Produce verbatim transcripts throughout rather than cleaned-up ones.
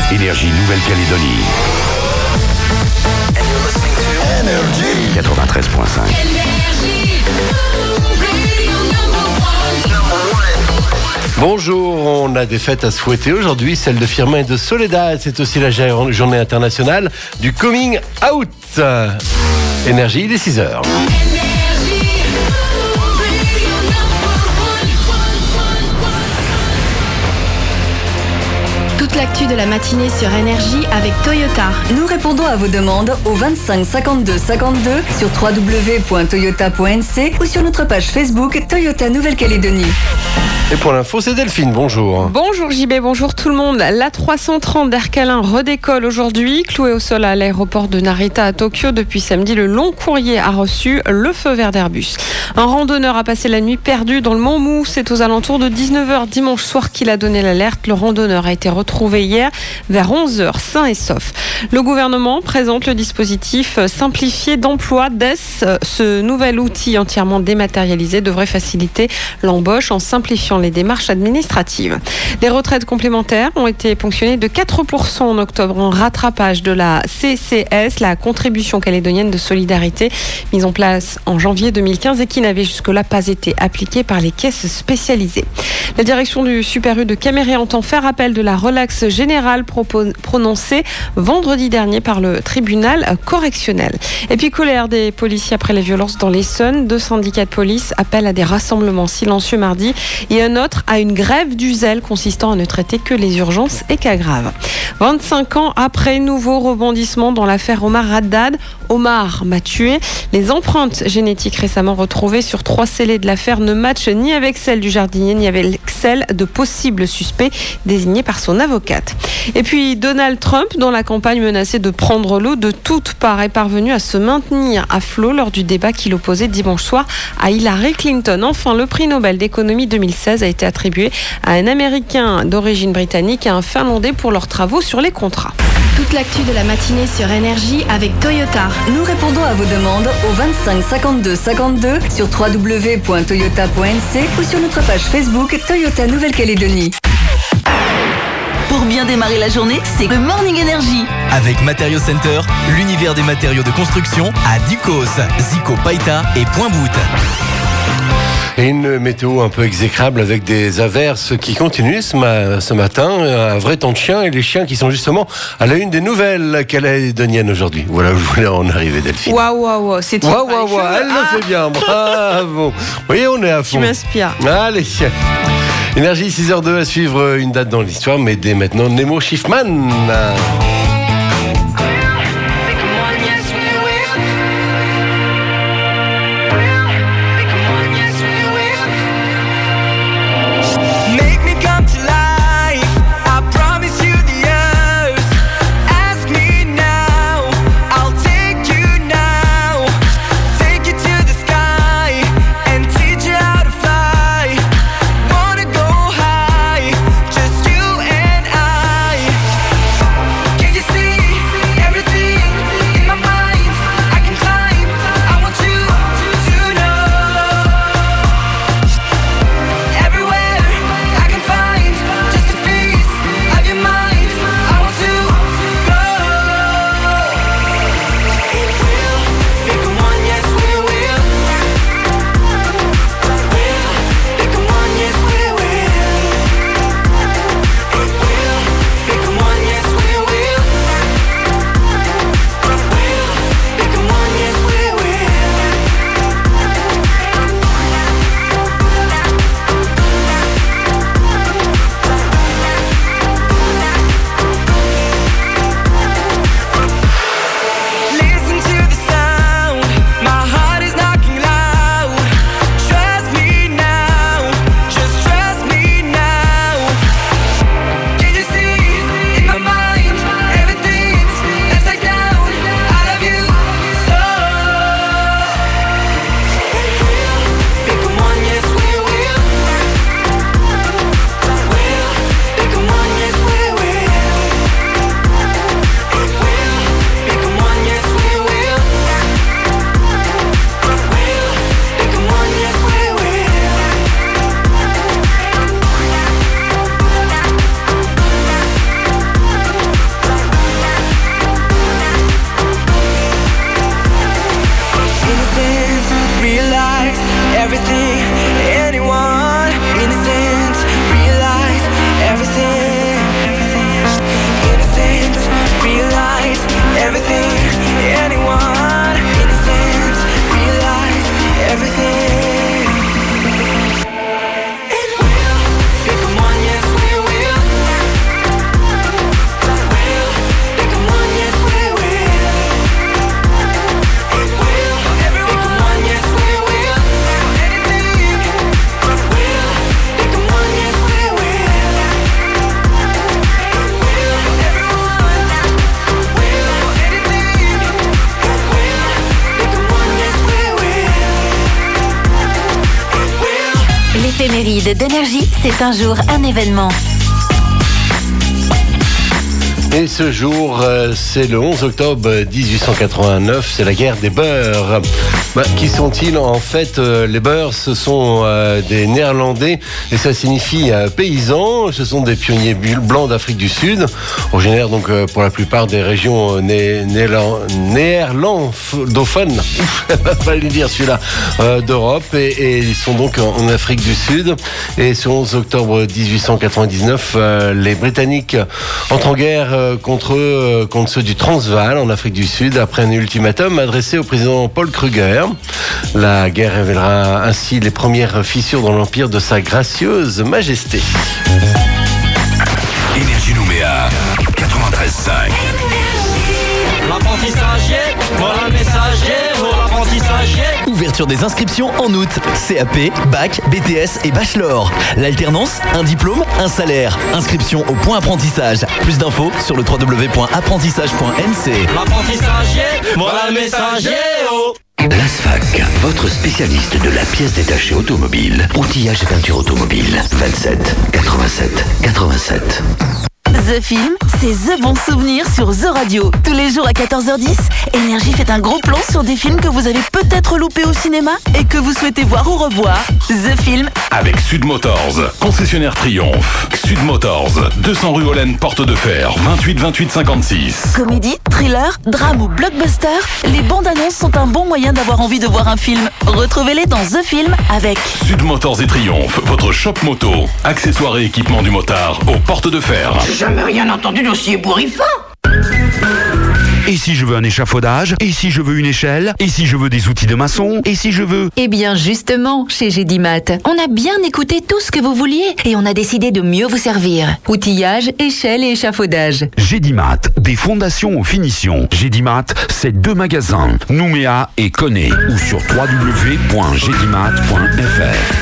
Énergie Nouvelle-Calédonie. Énergie quatre-vingt-treize virgule cinq. Bonjour, on a des fêtes à souhaiter aujourd'hui, celle de Firmin et de Soledad. C'est aussi la journée internationale du coming out. Énergie, il est six heures. Toute l'actu de la matinée sur Énergie avec Toyota. Nous répondons à vos demandes au vingt-cinq cinquante-deux cinquante-deux sur w w w point toyota point n c ou sur notre page Facebook Toyota Nouvelle-Calédonie. Et pour l'info, c'est Delphine, bonjour. Bonjour J B, bonjour tout le monde. La trois cent trente d'Air Calin redécolle aujourd'hui. Clouée au sol à l'aéroport de Narita à Tokyo depuis samedi, le long courrier a reçu le feu vert d'Airbus. Un randonneur a passé la nuit perdu dans le Mont Mou. C'est aux alentours de dix-neuf heures dimanche soir qu'il a donné l'alerte. Le randonneur a été retrouvé hier vers onze heures, sain et sauf. Le gouvernement présente le dispositif simplifié d'emploi D E S. Ce nouvel outil entièrement dématérialisé devrait faciliter l'embauche en simplifiant les démarches administratives. Les retraites complémentaires ont été ponctionnées de quatre pour cent en octobre en rattrapage de la C C S, la contribution calédonienne de solidarité, mise en place en janvier deux mille quinze et qui n'avait jusque-là pas été appliquée par les caisses spécialisées. La direction du Super U de Caméré entend faire appel de la relaxe générale propos- prononcée vendredi dernier par le tribunal correctionnel. Et puis colère des policiers après les violences dans l'Essonne. Deux syndicats de police appellent à des rassemblements silencieux mardi et un autre à une grève du zèle consistant à ne traiter que les urgences et cas graves. vingt-cinq ans après, nouveau rebondissement dans l'affaire Omar Haddad. Omar m'a tué. Les empreintes génétiques récemment retrouvées sur trois scellés de l'affaire ne matchent ni avec celles du jardinier ni avec celles de possibles suspects désignés par son avocate. Et puis Donald Trump, dont la campagne menaçait de prendre l'eau de toutes parts, est parvenu à se maintenir à flot lors du débat qui l'opposait dimanche soir à Hillary Clinton. Enfin, le prix Nobel d'économie deux mille seize a été attribué à un Américain d'origine britannique et à un Finlandais pour leurs travaux sur les contrats. Toute l'actu de la matinée sur Énergie avec Toyota. Nous répondons à vos demandes au vingt-cinq cinquante-deux cinquante-deux sur w w w point toyota point n c ou sur notre page Facebook Toyota Nouvelle-Calédonie. Pour bien démarrer la journée, c'est le Morning Energy. Avec Matériaux Center, l'univers des matériaux de construction à Ducos, Zico, Païta et Point-Bout. Et une météo un peu exécrable avec des averses qui continuent ce, ma- ce matin. Un vrai temps de chien et les chiens qui sont justement à la une des nouvelles calédoniennes aujourd'hui. Voilà où je voulais en arriver, Delphine. Waouh, waouh, waouh, c'est tout. Waouh, waouh, waouh, elle Ah, le fait bien, bravo. Vous voyez, on est à fond. Tu m'inspires. Allez. Énergie six heures deux à suivre une date dans l'histoire, mais dès maintenant, Nemo Schiffman. Just you and I. L'éphéméride d'énergie, c'est un jour un événement. Et ce jour, euh, c'est le onze octobre dix-huit cent quatre-vingt-neuf, c'est la guerre des Beurs. Bah, qui sont-ils en fait? euh, Les Beurs, ce sont euh, des Néerlandais et ça signifie euh, paysans. Ce sont des pionniers blancs d'Afrique du Sud, originaires donc euh, pour la plupart des régions né- néerlan- néerlandophones, fallait le dire celui-là, euh, d'Europe et, et ils sont donc en, en Afrique du Sud. Et ce onze octobre dix-huit cent quatre-vingt-dix-neuf, euh, les Britanniques entrent en guerre euh, contre eux, contre ceux du Transvaal en Afrique du Sud après un ultimatum adressé au président Paul Kruger. La guerre révélera ainsi les premières fissures dans l'empire de sa gracieuse majesté. Énergie Nouméa, quatre-vingt-treize cinq. L'apprentissage, voilà le messager, pour l'apprentissage. Ouverture des inscriptions en août. C A P, bac, B T S et bachelor. L'alternance, un diplôme, un salaire. Inscription au point apprentissage. Plus d'infos sur le w w w point apprentissage point n c. L'apprentissage, voilà le messager. Oh. L'ASFAC, votre spécialiste de la pièce détachée automobile. Outillage et peinture automobile. vingt-sept quatre-vingt-sept quatre-vingt-sept. The Film, c'est The Bon Souvenir sur The Radio. Tous les jours à quatorze heures dix, Énergie fait un gros plan sur des films que vous avez peut-être loupés au cinéma et que vous souhaitez voir ou revoir. The Film avec Sud Motors, concessionnaire Triomphe. Sud Motors, deux cents rue Hollen, Porte de Fer, vingt-huit vingt-huit cinquante-six. Comédie, thriller, drame ou blockbuster, les bandes annonces sont un bon moyen d'avoir envie de voir un film. Retrouvez-les dans The Film avec Sud Motors et Triomphe, votre shop moto. Accessoires et équipements du motard aux Portes de Fer. J'ai jamais rien entendu d'aussi ébouriffant. Et si je veux un échafaudage? Et si je veux une échelle? Et si je veux des outils de maçon? Et si je veux... Eh bien justement, chez Gédimat, on a bien écouté tout ce que vous vouliez et on a décidé de mieux vous servir. Outillage, échelle et échafaudage. Gédimat, des fondations aux finitions. Gédimat, c'est deux magasins, Nouméa et Koné, ou sur w w w point gédimat point f r.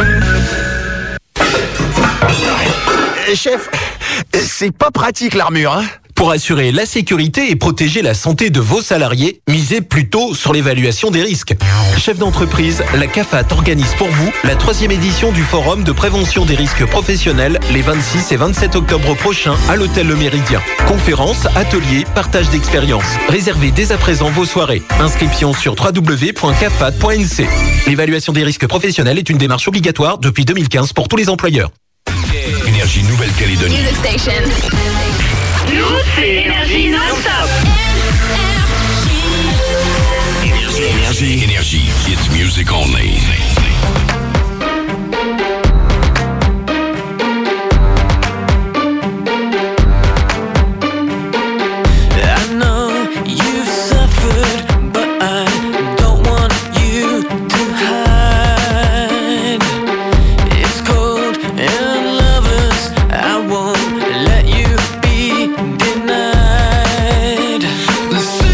Eh, chef, c'est pas pratique l'armure, hein? Pour assurer la sécurité et protéger la santé de vos salariés, misez plutôt sur l'évaluation des risques. Chef d'entreprise, la CAFAT organise pour vous la troisième édition du Forum de prévention des risques professionnels les vingt-six et vingt-sept octobre prochains à l'hôtel Le Méridien. Conférences, ateliers, partage d'expériences. Réservez dès à présent vos soirées. Inscription sur w w w point cafat point n c. L'évaluation des risques professionnels est une démarche obligatoire depuis deux mille quinze pour tous les employeurs. Énergie Nouvelle-Calédonie. Music Station. Nous, c'est Énergie non-stop. Énergie, énergie, it's music only.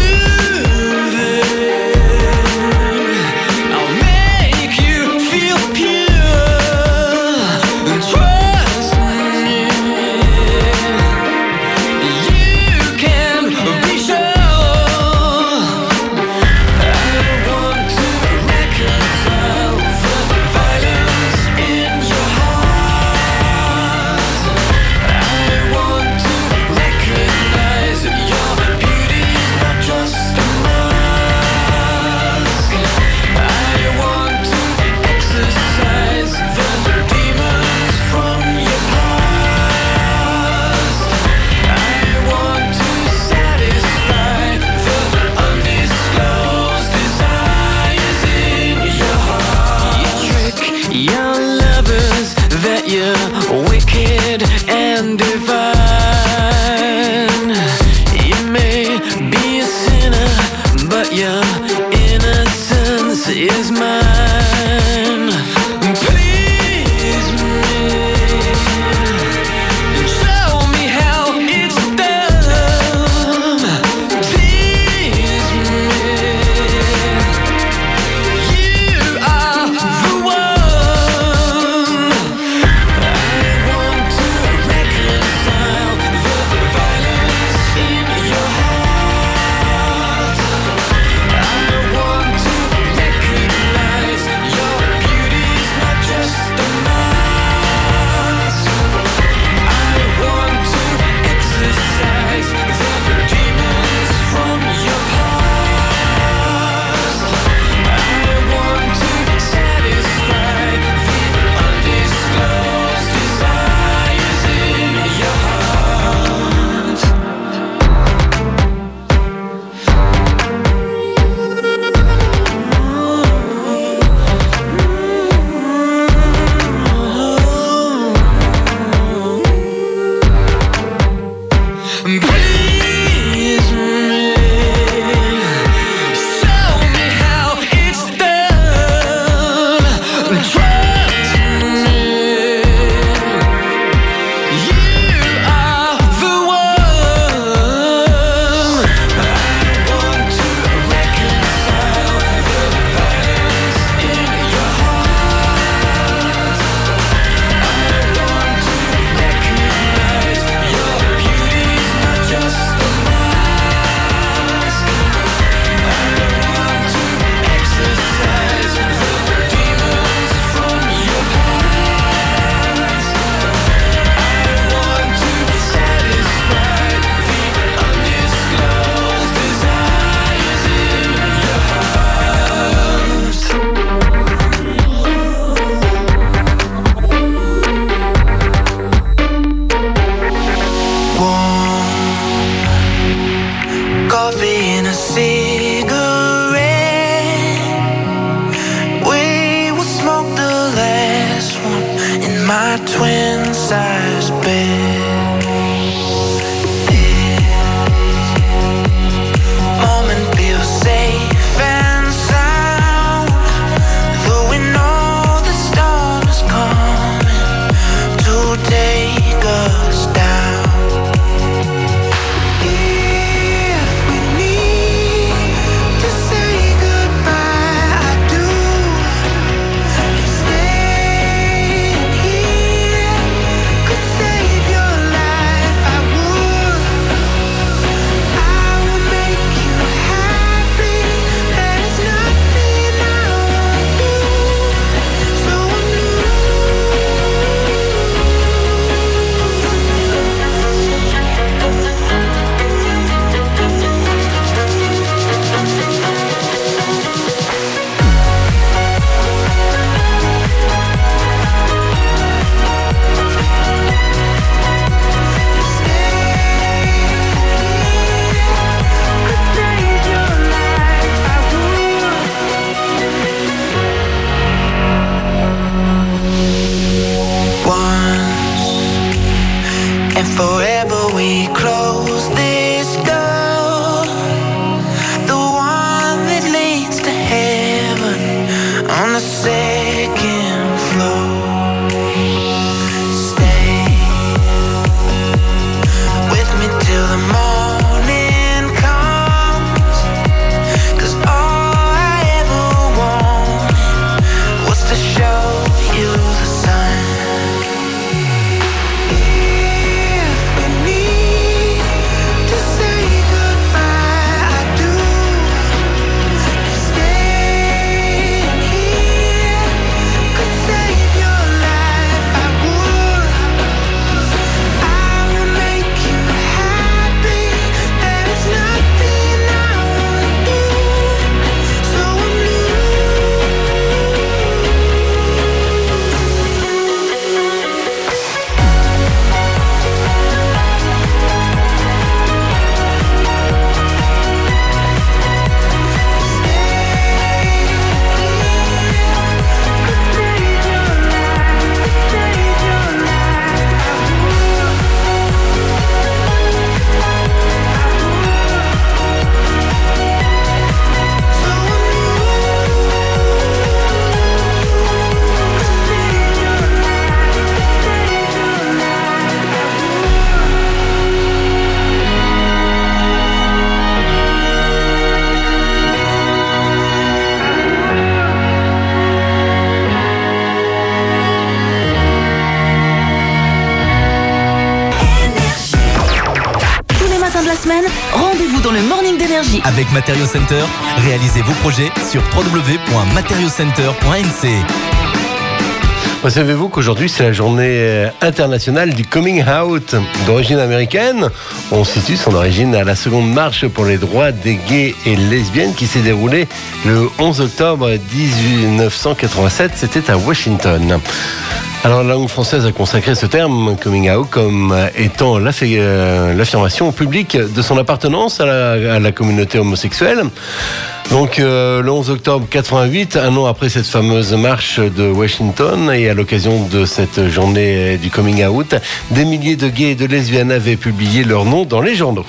Feel my twin size bed. This moment feels safe and sound, though we know the storm is coming to take us down. If we need to say goodbye, I do. If staying here could save your life, I would. I would make you happy. There's nothing I won't do. So and forever we close this door, the one that leads to heaven on the second floor. Stay with me till the morning comes, 'cause all I ever wanted was to show you the sun. Rendez-vous dans le Morning d'Énergie. Avec Material Center, réalisez vos projets sur w w w point material center point n c. Savez-vous qu'aujourd'hui c'est la journée internationale du coming out d'origine américaine? On situe son origine à la seconde marche pour les droits des gays et lesbiennes qui s'est déroulée le onze octobre mille neuf cent quatre-vingt-sept, c'était à Washington. Alors la langue française a consacré ce terme coming out comme étant l'affirmation au public de son appartenance à la, à la communauté homosexuelle. Donc euh, le onze octobre quatre-vingt-huit, un an après cette fameuse marche de Washington et à l'occasion de cette journée du coming out, des milliers de gays et de lesbiennes avaient publié leur nom dans les journaux.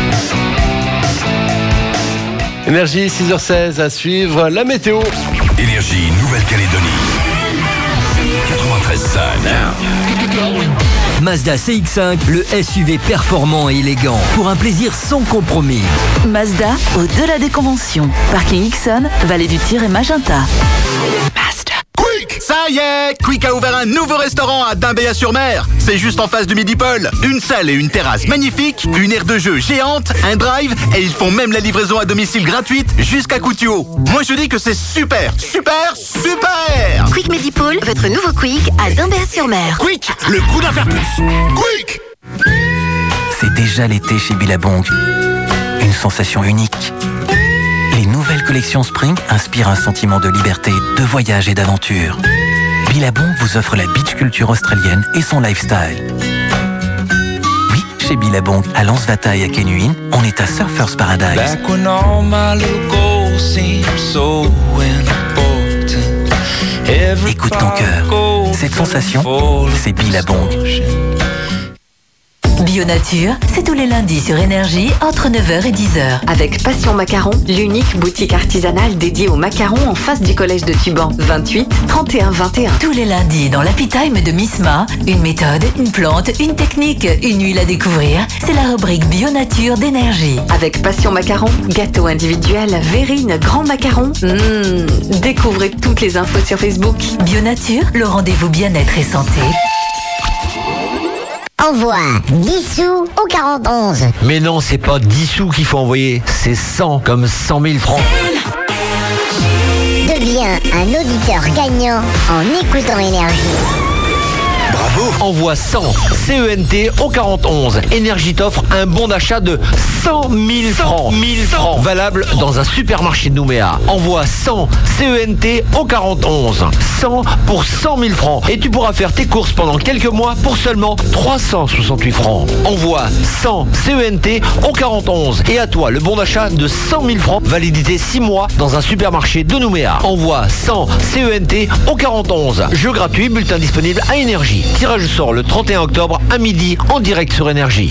Énergie, six heures seize, à suivre la météo. Énergie, Nouvelle-Calédonie. quatre-vingt-treize cinq. Mazda C X cinq, le S U V performant et élégant, pour un plaisir sans compromis. Mazda, au-delà des conventions. Parking Ixon, Vallée du Tir et Magenta. Mazda. Quick! Ça y est! Quick a ouvert un nouveau restaurant à Dimbéa-sur-Mer. C'est juste en face du Midi-Pôle. Une salle et une terrasse magnifiques, une aire de jeu géante, un drive, et ils font même la livraison à domicile gratuite jusqu'à Coutio. Moi je dis que c'est super, super, super! Quick Midi-Pôle, votre nouveau Quick à Dimbéa-sur-Mer. Quick, le coup d'en faire plus. Quick! C'est déjà l'été chez Billabong. Une sensation unique. Les nouvelles collections Spring inspirent un sentiment de liberté, de voyage et d'aventure. Billabong vous offre la beach culture australienne et son lifestyle. Oui, chez Billabong, à Lansvata et à Kenuin, on est à Surfers Paradise. So écoute ton cœur. Cette sensation, c'est Billabong. Bio Nature, c'est tous les lundis sur Énergie entre neuf heures et dix heures. Avec Passion Macaron, l'unique boutique artisanale dédiée aux macarons en face du collège de Tuban. vingt-huit trente et un vingt et un. Tous les lundis dans l'Happy Time de Misma, une méthode, une plante, une technique, une huile à découvrir. C'est la rubrique Bio Nature d'Énergie. Avec Passion Macaron, gâteau individuel, verrine, grand macaron. Mmh, découvrez toutes les infos sur Facebook. Bio Nature, le rendez-vous bien-être et santé. Envoie dix sous au quarante onze. Mais non, c'est pas dix sous qu'il faut envoyer, c'est cent, comme cent mille francs. Deviens un auditeur gagnant en écoutant Énergie. Bravo. Envoie cent C E N T au quarante onze. Énergie t'offre un bon d'achat de cent mille francs. mille francs. Valable dans un supermarché de Nouméa. Envoie cent C E N T au quarante onze. cent pour cent mille francs. Et tu pourras faire tes courses pendant quelques mois pour seulement trois cent soixante-huit francs. Envoie cent C E N T au quarante onze. Et à toi le bon d'achat de cent mille francs. Validité six mois dans un supermarché de Nouméa. Envoie cent C E N T au quarante onze. Jeu gratuit, bulletin disponible à Énergie. Tirage sort le trente et un octobre à midi en direct sur Énergie.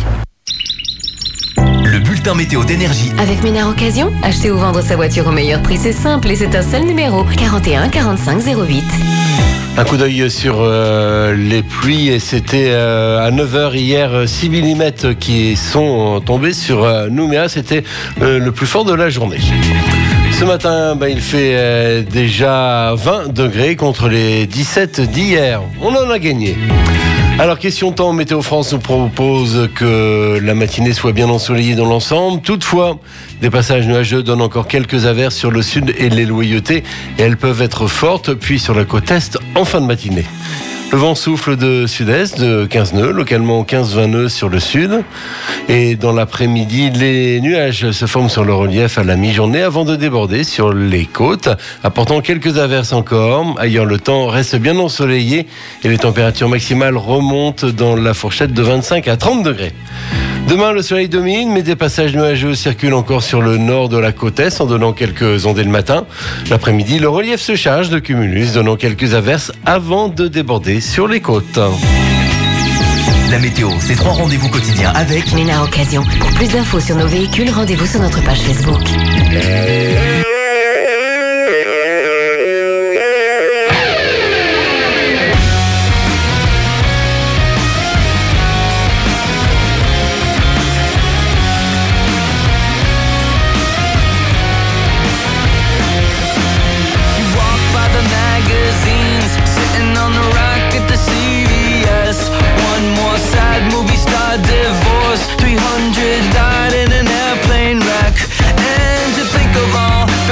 Le bulletin météo d'Énergie. Avec Ménard Occasion, acheter ou vendre sa voiture au meilleur prix, c'est simple et c'est un seul numéro. quarante et un quarante-cinq zéro huit. Un coup d'œil sur euh, les pluies et c'était euh, à neuf heures hier six millimètres qui sont tombés sur euh, Nouméa. C'était euh, le plus fort de la journée. Ce matin, ben, il fait euh, déjà vingt degrés contre les dix-sept d'hier. On en a gagné. Alors, question temps, Météo France nous propose que la matinée soit bien ensoleillée dans l'ensemble. Toutefois, des passages nuageux donnent encore quelques averses sur le sud et les loyautés. Et elles peuvent être fortes, puis sur la côte est en fin de matinée. Le vent souffle de sud-est de quinze nœuds, localement quinze vingt nœuds sur le sud. Et dans l'après-midi, les nuages se forment sur le relief à la mi-journée avant de déborder sur les côtes, apportant quelques averses encore. Ailleurs, le temps reste bien ensoleillé et les températures maximales remontent dans la fourchette de vingt-cinq à trente degrés. Demain, le soleil domine, mais des passages nuageux circulent encore sur le nord de la côte est en donnant quelques ondées le matin. L'après-midi, le relief se charge de cumulus, donnant quelques averses avant de déborder sur les côtes. La météo, c'est trois rendez-vous quotidiens avec Ménard Occasion. Pour plus d'infos sur nos véhicules, rendez-vous sur notre page Facebook. Divorce, three hundred died in an airplane wreck. And to think of all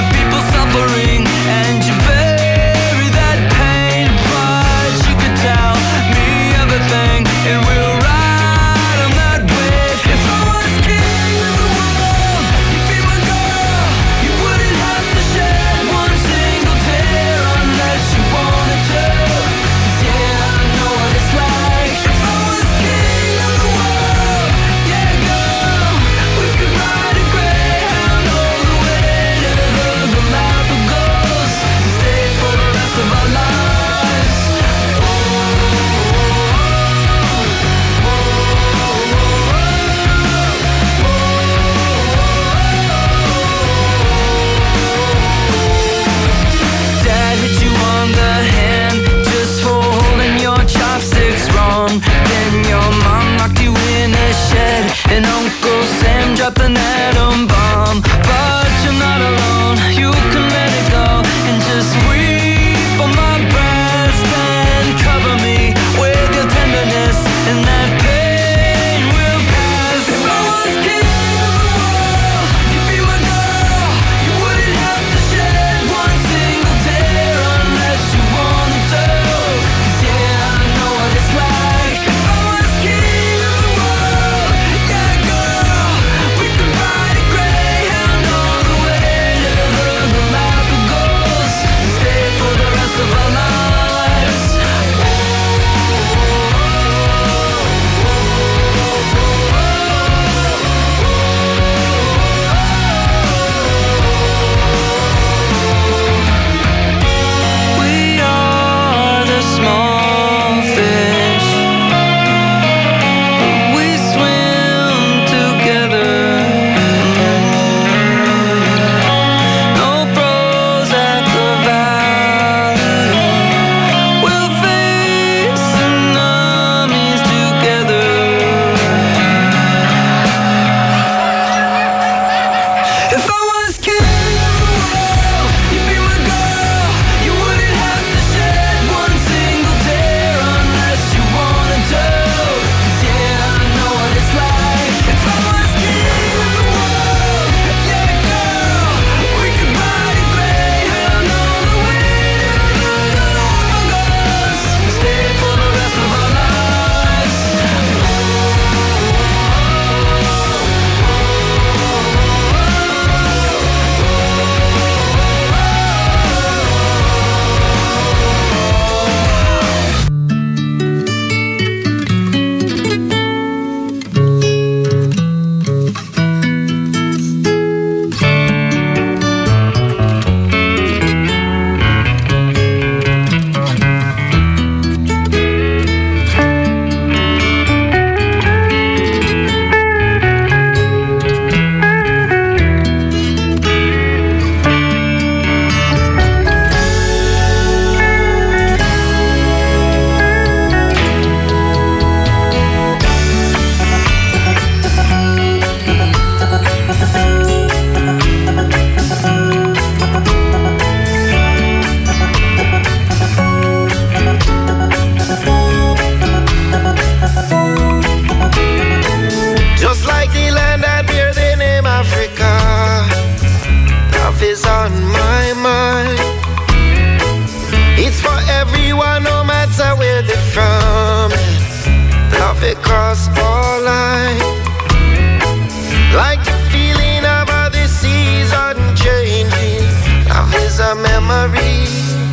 across all lines. Like the feeling of other seas unchanging. Love is a memory.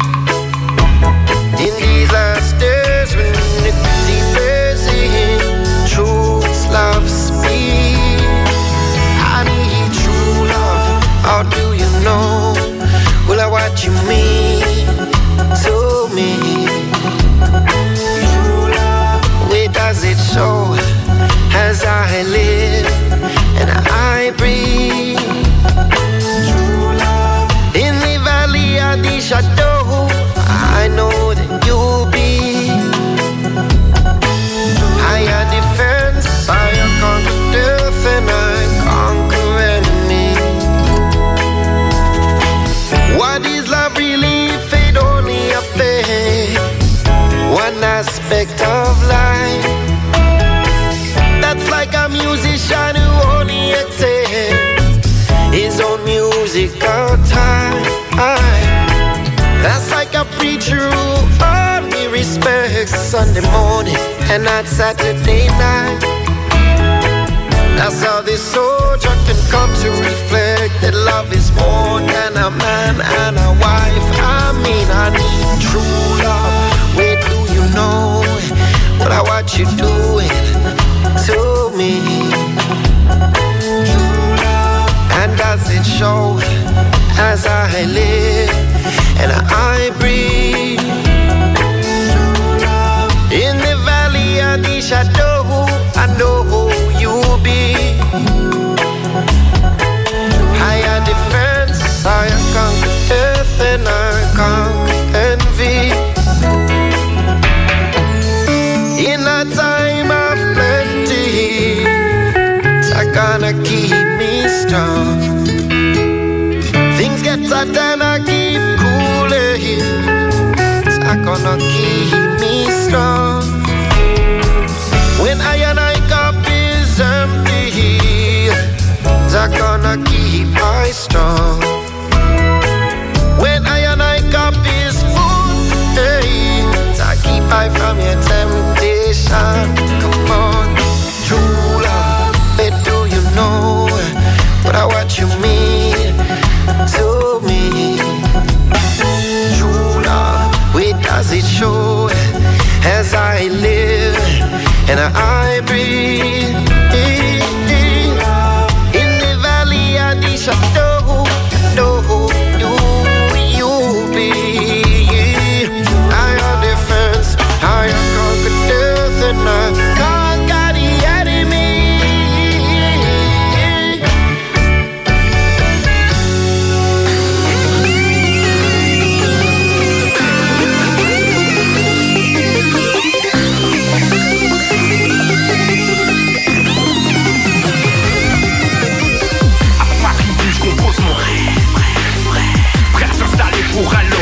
In these last days when iniquity bears in, truth loves me. I need true love. How do you know? Well, I what you mean to me. True love. Where does it show? As I live and I breathe. True love. In the valley of the shadow, I know that you'll be higher defense, higher conquer death, and I conquer enemy. What is love really if it only a thing? One aspect of life. That's like a musician who only attends his own musical time. That's like a preacher who only respects Sunday morning and not Saturday night. That's how this soldier can come to reflect that love is more than a man and a wife. I mean, I need true love. Where do you know what I want you doing to me? True love. And does it show as I live and I breathe? True love. In the valley of the shadow, I know who you'll be. Higher defense, higher conquer death, and I conquer envy. In a time of plenty, it's gonna keep me strong. Things get hot and I keep cooling. It's gonna keep me strong. When I and I cup is empty, it's gonna keep I strong. When I and I cup is full, hey, I keep I from your temptation. Come on, true love, where do you know what I what you mean to me? True love, where does it show as I live and I breathe? In the valley of the shadow, know who you, you be. Higher defense, higher conquer death, and I conquer the enemy. Pour allo.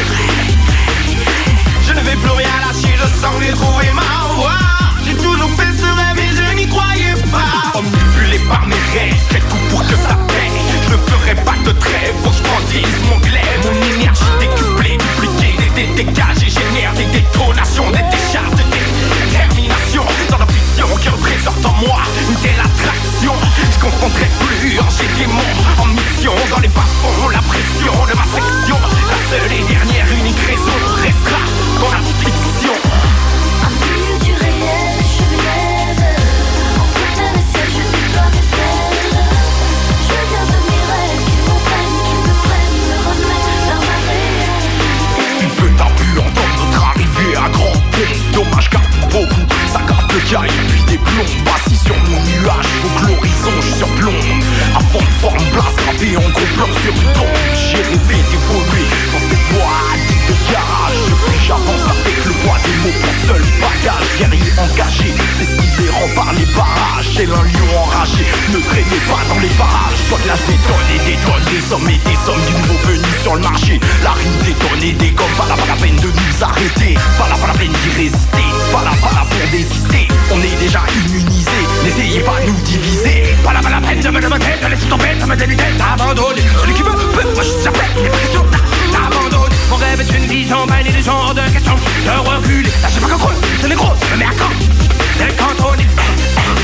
Je ne vais plus rien lâcher, je sens les trouver ma voix. J'ai toujours fait ce rêve et je n'y croyais pas. Omnibulé par mes rêves, quel coup pour que ça paie. Je ne ferai pas de trêve, faut que je brandisse mon glaive. Mon énergie décuplée, dupliquée, des dégâts, et génère des détonations, des décharges de détermination. Dans la vision qui représente en moi une telle attraction, je confondrai plus anges et démons en mission. Dans les bas-fonds, la pression de ma section. La seule et dernière unique raison restera dans la fiction. Un milieu du réel, je m'élève. Entre tes messages, je déploie mes ailes. Je garde mes rêves qui m'entraînent, qui me prennent, me remettent vers ma réalité. Il peut t'as pu entendre notre arrivée à grand pont. Dommage car pour beaucoup, ça gratte le caille puis des plombs. Assis sur mon nuage, faut que l'horizon je surplombe. Avant de voir une place gravée en gros plan sur une tombe. J'ai rêvé d'évoluer dans cette voie dite de garage. Depuis j'avance avec le poids des mots pour seul bagage. Guerrier engagé, esquivé rempart les barrages. Tel un lion enragé, ne traînez pas dans les barrages. Toi de la détonne et détonne, des hommes et des sommes du nouveau venu sur le marché. La rime détonne et dégomme, pas la, pas la peine de nous arrêter. Pas la, pas la peine d'y résister, pas la, pas la pour désister. On est déjà immunisés, n'essayez pas de nous diviser. Pas la, pas la peine de me demander, de laisser tomber, de me dénuder, d'abandonner. Celui qui veut, peut, moi je s'appelle, il n'est pas question d'abandonner. Mon rêve est une vision, pas une illusion, hors de question de reculer. Là j'ai pas qu'un creux, c'est les gros, ça me met à camp. C'est le cantonné.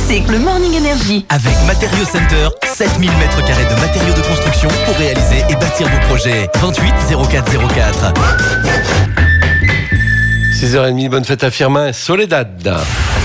c'est le Morning Energy. Avec Matériaux Center, sept mille mètres carrés de matériaux de construction pour réaliser et bâtir vos projets. vingt-huit zéro quatre zéro quatre. six heures trente, bonne fête à Firmin, Soledad.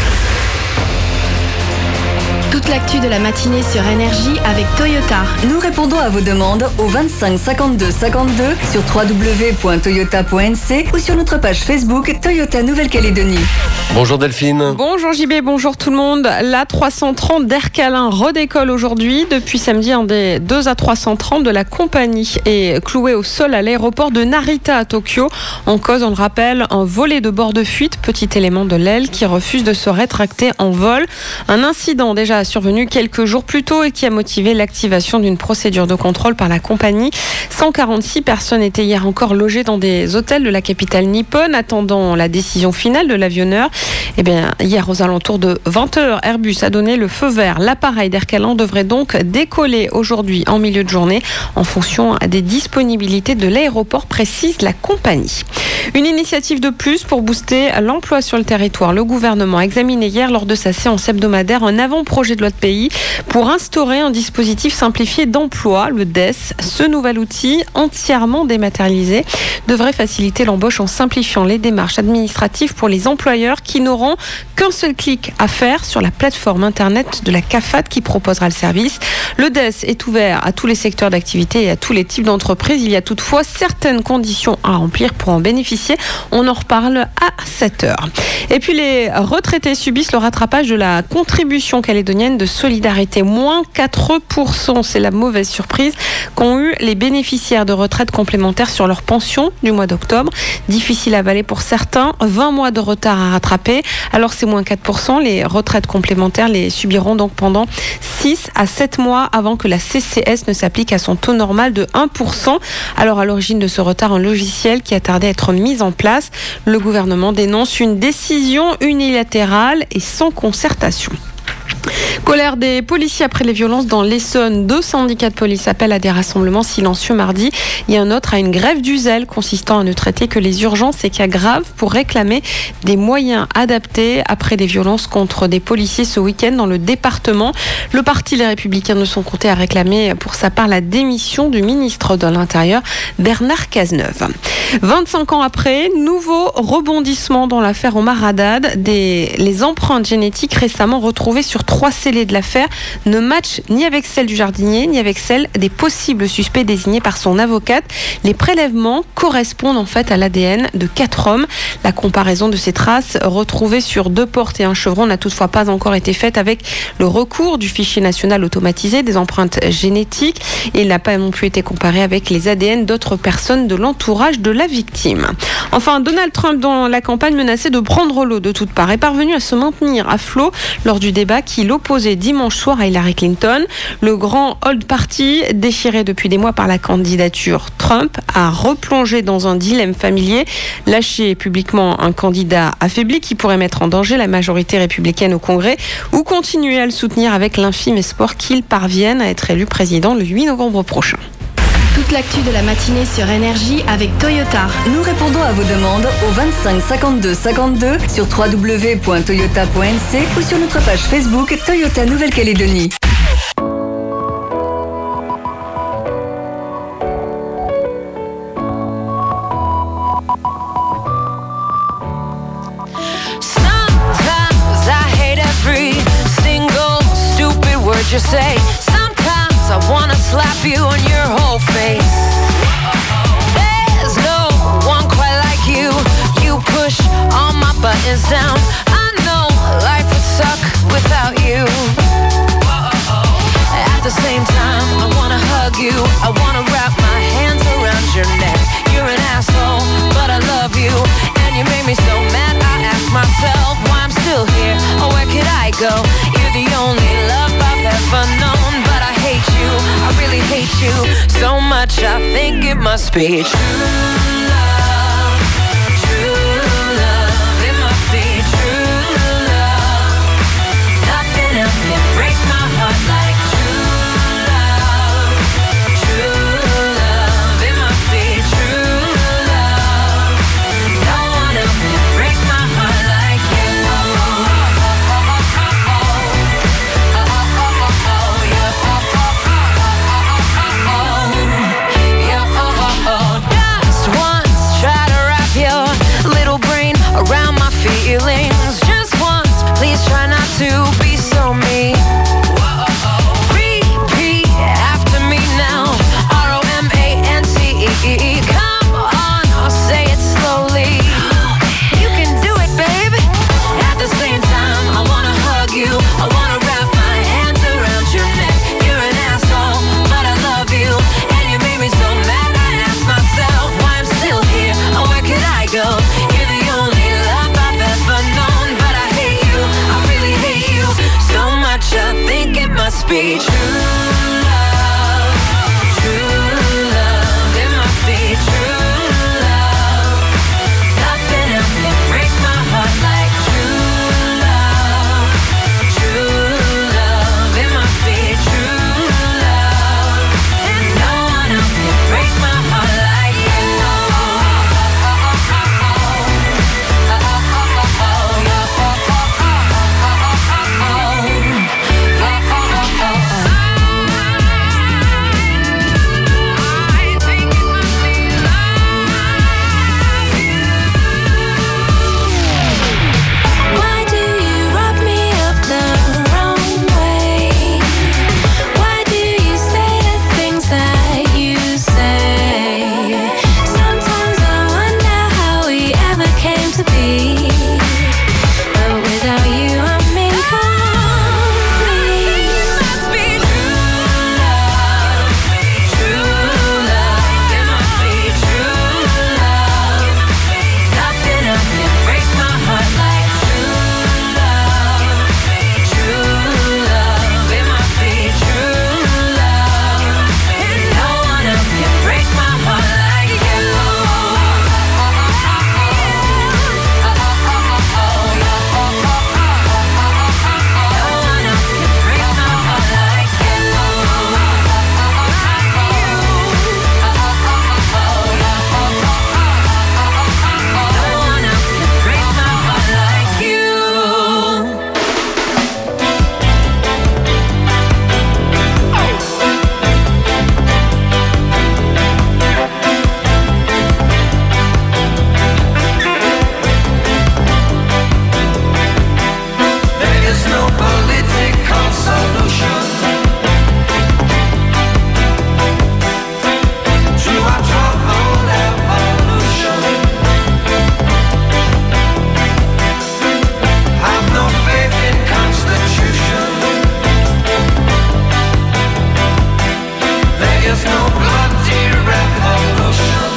Toute l'actu de la matinée sur Énergie avec Toyota. Nous répondons à vos demandes au vingt-cinq cinquante-deux cinquante-deux sur w w w point toyota point n c ou sur notre page Facebook Toyota Nouvelle-Calédonie. Bonjour Delphine. Bonjour J B, bonjour tout le monde. La trois cent trente d'Air Calin redécolle aujourd'hui. Depuis samedi, un des deux A trois cent trente de la compagnie est cloué au sol à l'aéroport de Narita à Tokyo. En cause, on le rappelle, un volet de bord de fuite, petit élément de l'aile qui refuse de se rétracter en vol. Un incident déjà survenu quelques jours plus tôt et qui a motivé l'activation d'une procédure de contrôle par la compagnie. cent quarante-six personnes étaient hier encore logées dans des hôtels de la capitale nippone, attendant la décision finale de l'avionneur. Eh bien, hier aux alentours de vingt heures, Airbus a donné le feu vert. L'appareil d'Air Calin devrait donc décoller aujourd'hui en milieu de journée en fonction des disponibilités de l'aéroport, précise la compagnie. Une initiative de plus pour booster l'emploi sur le territoire. Le gouvernement a examiné hier lors de sa séance hebdomadaire un avant-projet de loi de pays pour instaurer un dispositif simplifié d'emploi, le D E S. Ce nouvel outil, entièrement dématérialisé, devrait faciliter l'embauche en simplifiant les démarches administratives pour les employeurs qui n'auront qu'un seul clic à faire sur la plateforme internet de la CAFAT qui proposera le service. Le D E S est ouvert à tous les secteurs d'activité et à tous les types d'entreprises. Il y a toutefois certaines conditions à remplir pour en bénéficier. On en reparle à sept heures. Et puis les retraités subissent le rattrapage de la contribution calédonienne de solidarité. Moins quatre pour cent, c'est la mauvaise surprise qu'ont eu les bénéficiaires de retraite complémentaire sur leur pension du mois d'octobre. Difficile à avaler pour certains, vingt mois de retard à rattraper. Alors c'est moins quatre pour cent, les retraites complémentaires les subiront donc pendant six à sept mois avant que la C C S ne s'applique à son taux normal de un pour cent. Alors à l'origine de ce retard, un logiciel qui a tardé à être mis en place. Le gouvernement dénonce une décision unilatérale et sans concertation. Colère des policiers après les violences dans l'Essonne. Deux syndicats de police appellent à des rassemblements silencieux mardi. Il y a un autre à une grève du zèle consistant à ne traiter que les urgences et cas graves pour réclamer des moyens adaptés après des violences contre des policiers ce week-end dans le département. Le parti Les Républicains de son côté a réclamé pour sa part la démission du ministre de l'Intérieur, Bernard Cazeneuve. vingt-cinq ans après, nouveau rebondissement dans l'affaire Omar Haddad. Des, les empreintes génétiques récemment retrouvées sur trois scellés de l'affaire ne matchent ni avec celles du jardinier, ni avec celles des possibles suspects désignés par son avocate. Les prélèvements correspondent en fait à l'A D N de quatre hommes. La comparaison de ces traces retrouvées sur deux portes et un chevron n'a toutefois pas encore été faite avec le recours du fichier national automatisé des empreintes génétiques. Et il n'a pas non plus été comparé avec les A D N d'autres personnes de l'entourage de la victime. Enfin, Donald Trump, dont la campagne menaçait de prendre l'eau de toutes parts, est parvenu à se maintenir à flot lors du débat qui l'opposait dimanche soir à Hillary Clinton. Le grand Old Party, déchiré depuis des mois par la candidature Trump, a replongé dans un dilemme familier, lâché publiquement un candidat affaibli qui pourrait mettre en danger la majorité républicaine au Congrès, ou continuer à le soutenir avec l'infime espoir qu'il parvienne à être élu président le huit novembre prochain. Toute l'actu de la matinée sur Énergie avec Toyota. Nous répondons à vos demandes au vingt-cinq cinquante-deux cinquante-deux sur w w w point toyota point n c ou sur notre page Facebook Toyota Nouvelle-Calédonie. Sometimes I hate every single stupid word you say. Sometimes I wanna slap you on your whole face. There's no one quite like you. You push all my buttons down. I know life would suck without you. At the same time, I wanna hug you. I wanna wrap my hands around your neck. You're an asshole, but I love you. And you made me so mad, I ask myself why I'm still here. Or where could I go? You're the only love I've ever known. But I hate you, I really hate you so much, I think it must be true love. True love, it must be true love. Nothing else can break my heart like true love. True love, it must be true love. No one else can break my heart like you. must be true love, true love. It must be true love. Nothing else can break my heart like true love, true love. It must be true love, and no one else can break my heart like you. Why do you rub me up the wrong way? Why do you say the things that you say? Sometimes I wonder how we ever came to be. But without you, I'm incomplete. It must be true love, true love. It must be true love. Nothing else can break my heart like true love, true love. It must be true love, and no one else can break my heart like you. There is no political solution to our troubled evolution. Have no faith in Constitution. There is no bloody revolution.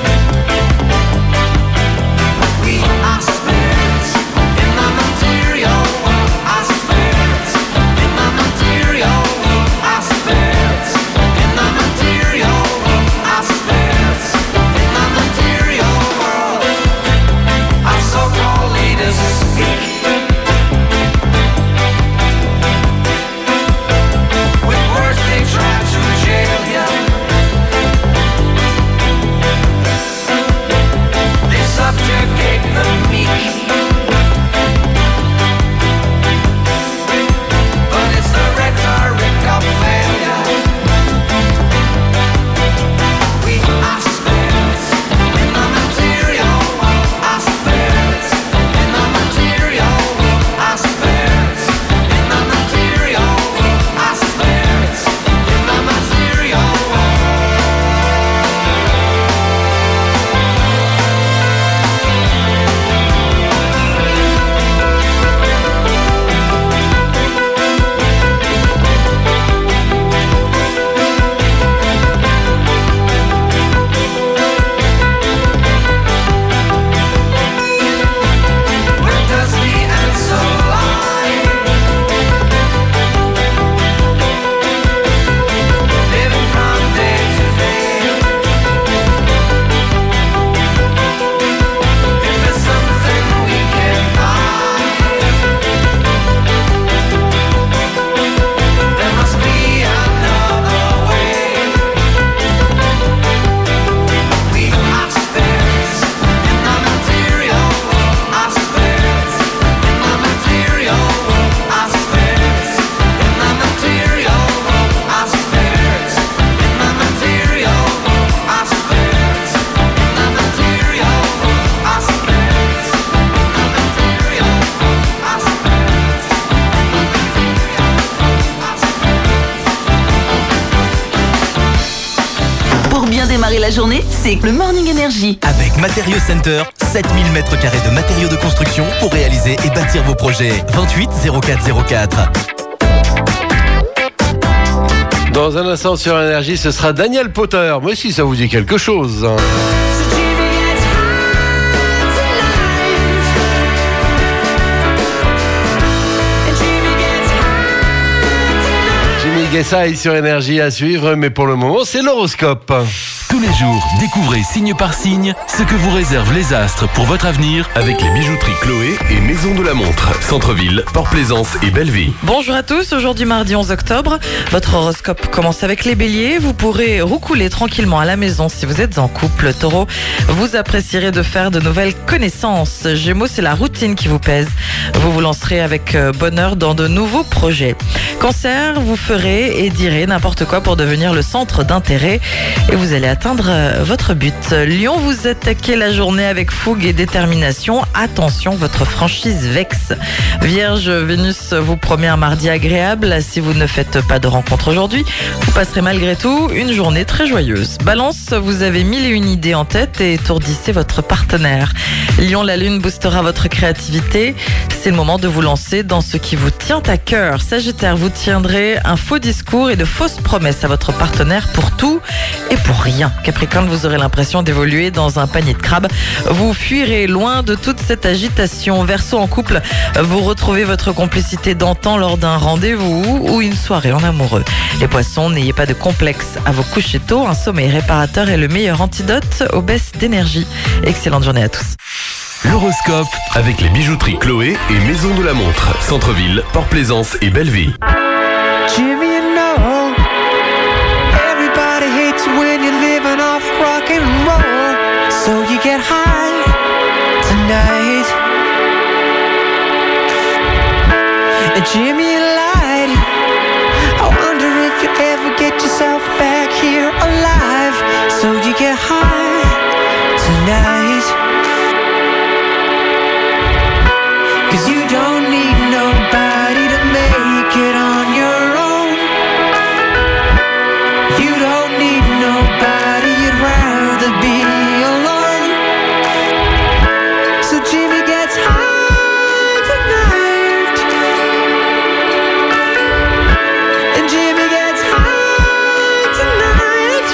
We are spirits in the material world. Our spirits in the material world. Our spirits in the material world. Our spirits in the material world. Our so-called leaders speak with words they try to jail you. They subjugate the meek. But it's the rhetoric of failure. We are spirits in the material world. Our spirits in the material world. Our spirits in the material world. Our spirits in the material world. Where does the answer lie? Living from day to day. If there's something we can buy, there must be another way. We are spirits in the material world. Our spirits in the material world. Our spirits in the material world. Our spirits in the material world. Our spirits in the material world. Our spirits in the material world. Our spirits Pour bien démarrer la journée, c'est le Morning Energy. Avec Matériaux Center, sept mille mètres carrés de matériaux de construction pour réaliser et bâtir vos projets. vingt-huit zéro quatre zéro quatre. Dans un instant sur Énergie, ce sera Daniel Potter. Moi aussi, ça vous dit quelque chose. Guessaï sur Énergie à suivre, mais pour le moment, c'est l'horoscope. Tous les jours, découvrez signe par signe ce que vous réservent les astres pour votre avenir avec les bijouteries Chloé et Maison de la Montre, Centre-Ville, Port-Plaisance et Belleville. Bonjour à tous, aujourd'hui mardi onze octobre, votre horoscope commence avec les béliers. Vous pourrez roucouler tranquillement à la maison si vous êtes en couple. Taureau, vous apprécierez de faire de nouvelles connaissances. Gémeaux, c'est la routine qui vous pèse. Vous vous lancerez avec bonheur dans de nouveaux projets. Cancer, vous ferez et direz n'importe quoi pour devenir le centre d'intérêt et vous allez atteindre votre but. Lion, vous attaquez la journée avec fougue et détermination. Attention, votre franchise vexe. Vierge, Vénus vous promet un mardi agréable. Si vous ne faites pas de rencontre aujourd'hui, vous passerez malgré tout une journée très joyeuse. Balance, vous avez mille et une idées en tête et étourdissez votre partenaire. Lion, la lune boostera votre créativité. C'est le moment de vous lancer dans ce qui vous tient à cœur. Sagittaire, vous tiendrez un faux discours et de fausses promesses à votre partenaire pour tout et pour rien. Capricorne, vous aurez l'impression d'évoluer dans un panier de crabes. Vous fuirez loin de toute cette agitation. Verseau, en couple, vous retrouvez votre complicité d'antan lors d'un rendez-vous ou une soirée en amoureux. Les poissons, n'ayez pas de complexe à vous coucher tôt. Un sommeil réparateur est le meilleur antidote aux baisses d'énergie. Excellente journée à tous. L'horoscope avec les bijouteries Chloé et Maison de la Montre, Centre-Ville, Port-Plaisance et Belleville. Jimmy, you know, everybody hates you when you're living off rock and roll. So you get high tonight. And Jimmy, you lied. I wonder if you ever get yourself back here alive. So you get high tonight. 'Cause you don't need nobody to make it on your own. You don't need nobody, you'd rather be alone. So Jimmy gets high tonight. And Jimmy gets high tonight.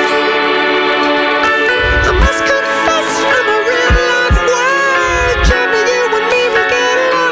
I must confess I'm a real life word. Jimmy, you and me, we get along.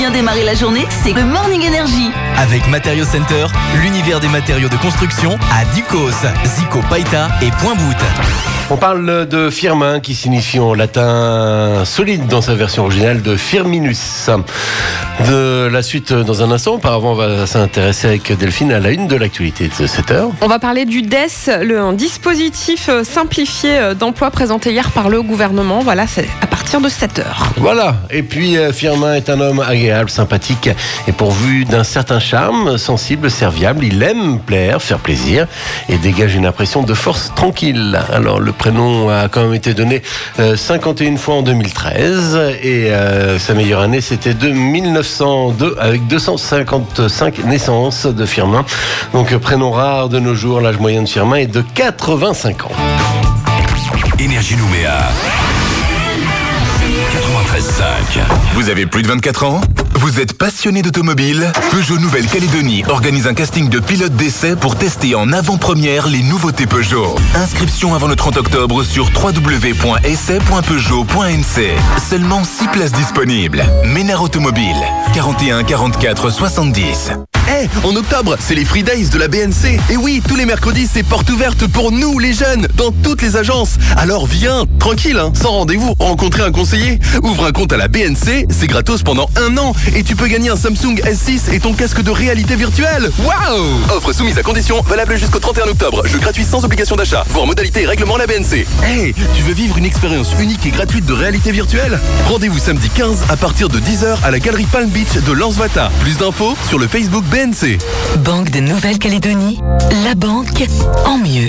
bien démarrer la journée, c'est le Morning Energy. Avec Matériaux Center, l'univers des matériaux de construction à Ducos, Zico Paita et Point-Bout. On parle de firmin qui signifie en latin solide dans sa version originale de firminus. De la suite dans un instant. Auparavant, on va s'intéresser avec Delphine à la une de l'actualité de sept heures. On va parler du D E S, le un dispositif simplifié d'emploi présenté hier par le gouvernement. Voilà, c'est à partir de sept heures. Voilà. Et puis, Firmin est un homme agréable, sympathique et pourvu d'un certain charme, sensible, serviable. Il aime plaire, faire plaisir et dégage une impression de force tranquille. Alors, le prénom a quand même été donné euh, cinquante et une fois en deux mille treize et euh, sa meilleure année c'était de mille neuf cent deux avec deux cent cinquante-cinq naissances de Firmin. Donc euh, prénom rare de nos jours, l'âge moyen de Firmin est de quatre-vingt-cinq ans. Énergie Nouméa quatre-vingt-treize cinq. Vous avez plus de vingt-quatre ans? Vous êtes passionné d'automobile? Peugeot Nouvelle-Calédonie organise un casting de pilotes d'essai pour tester en avant-première les nouveautés Peugeot. Inscription avant le trente octobre sur w w w point essai point peugeot point n c. Seulement six places disponibles. Ménard Automobile, quarante et un quarante-quatre soixante-dix. Hey, en octobre, c'est les Free Days de la B N C. Et oui, tous les mercredis, c'est porte ouverte pour nous, les jeunes, dans toutes les agences. Alors viens, tranquille, hein, sans rendez-vous, rencontrer un conseiller. Ouvre un compte à la B N C, c'est gratos pendant un an. Et tu peux gagner un Samsung S six et ton casque de réalité virtuelle. Waouh! Offre soumise à condition, valable jusqu'au trente et un octobre. Jeu gratuit sans obligation d'achat. Voir modalité et règlement la B N C. Hey, tu veux vivre une expérience unique et gratuite de réalité virtuelle? Rendez-vous samedi quinze à partir de dix heures à la galerie Palm Beach de Lansvata. Plus d'infos sur le Facebook B N C. Banque de Nouvelle-Calédonie, la banque en mieux.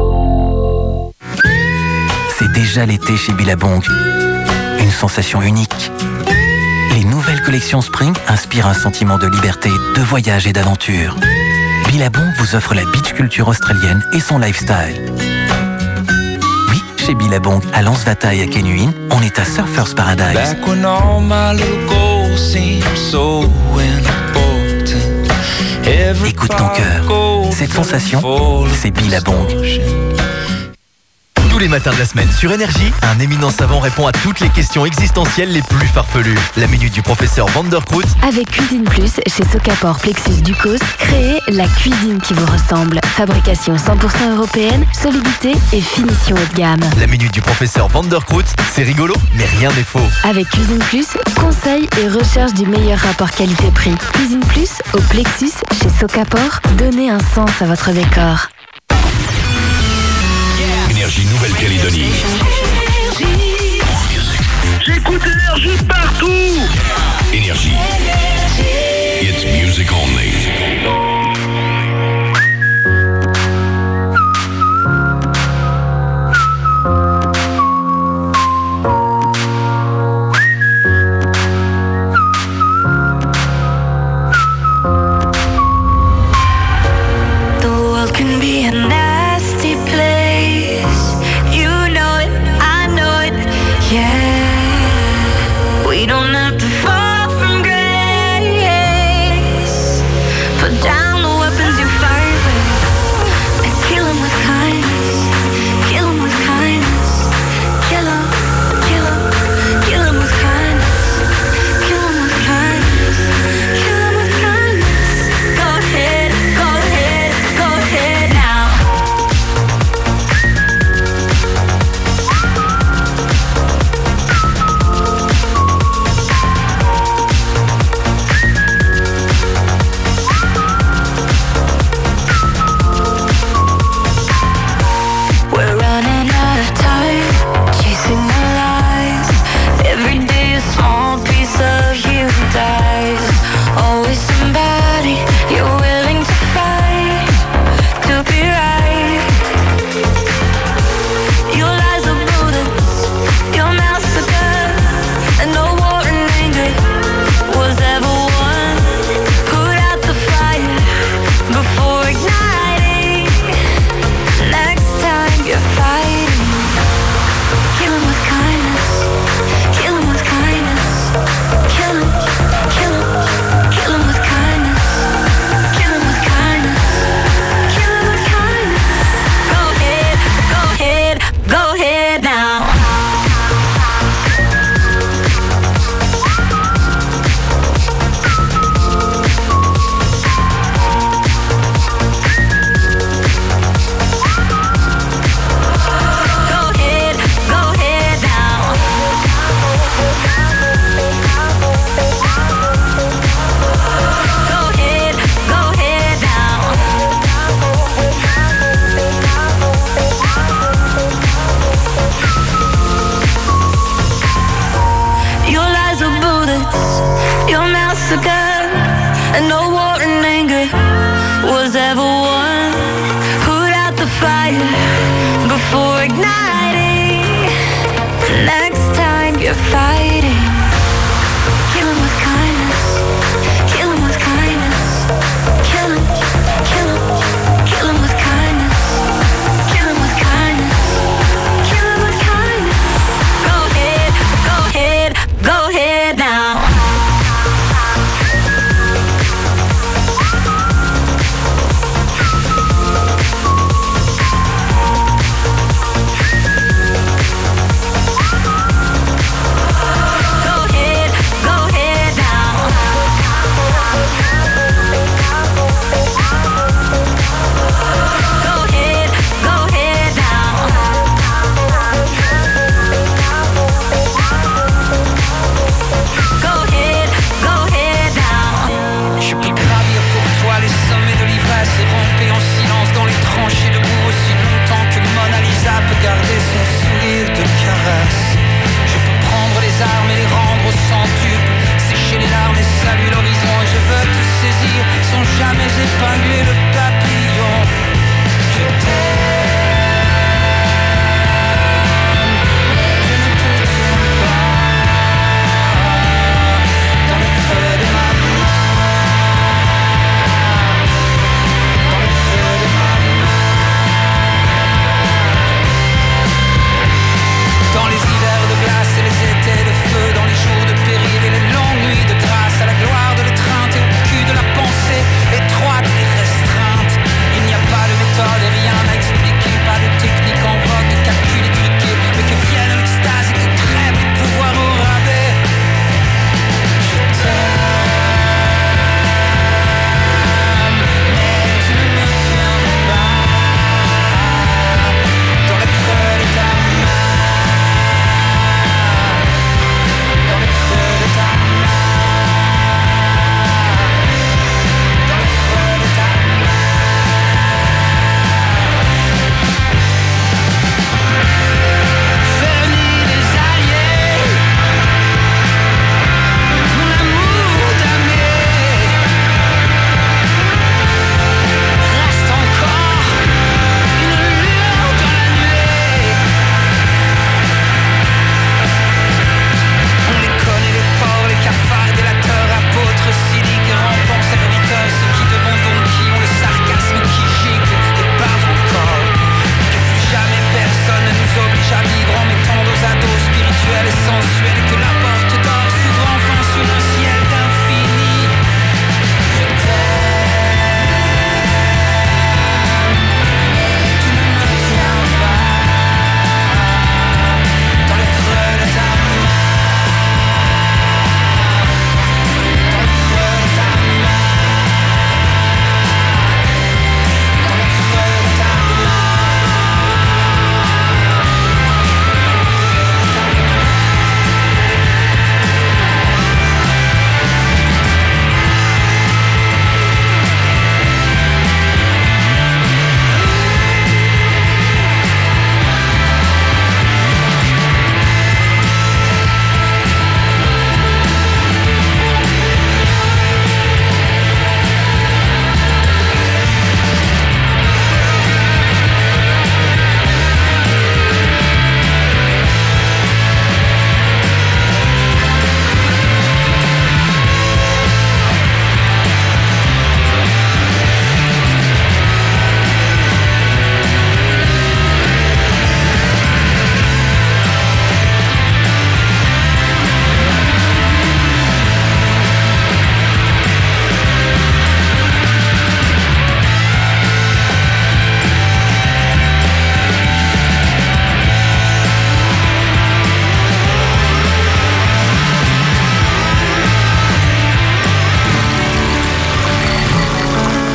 C'est déjà l'été chez Billabong. Une sensation unique. Les nouvelles collections Spring inspirent un sentiment de liberté, de voyage et d'aventure. Billabong vous offre la beach culture australienne et son lifestyle. Oui, chez Billabong, à Lansvata et à Kenuin, on est à Surfers Paradise. Back when all my little goals seemed so important. Écoute ton cœur. Cette sensation, c'est Billabong. Tous les matins de la semaine sur Énergie, un éminent savant répond à toutes les questions existentielles les plus farfelues. La minute du professeur Vanderkroot. Avec Cuisine Plus, chez Socapor Plexus Ducos, créez la cuisine qui vous ressemble. Fabrication cent pour cent européenne, solidité et finition haut de gamme. La minute du professeur Vanderkroot, c'est rigolo, mais rien n'est faux. Avec Cuisine Plus, conseil et recherche du meilleur rapport qualité-prix. Cuisine Plus, au Plexus, chez Socapor, donnez un sens à votre décor. Énergie Nouvelle-Calédonie. J'écoute Énergie partout. Énergie. It's music only. The world can be a nasty place. You know it, I know it, yeah. We don't have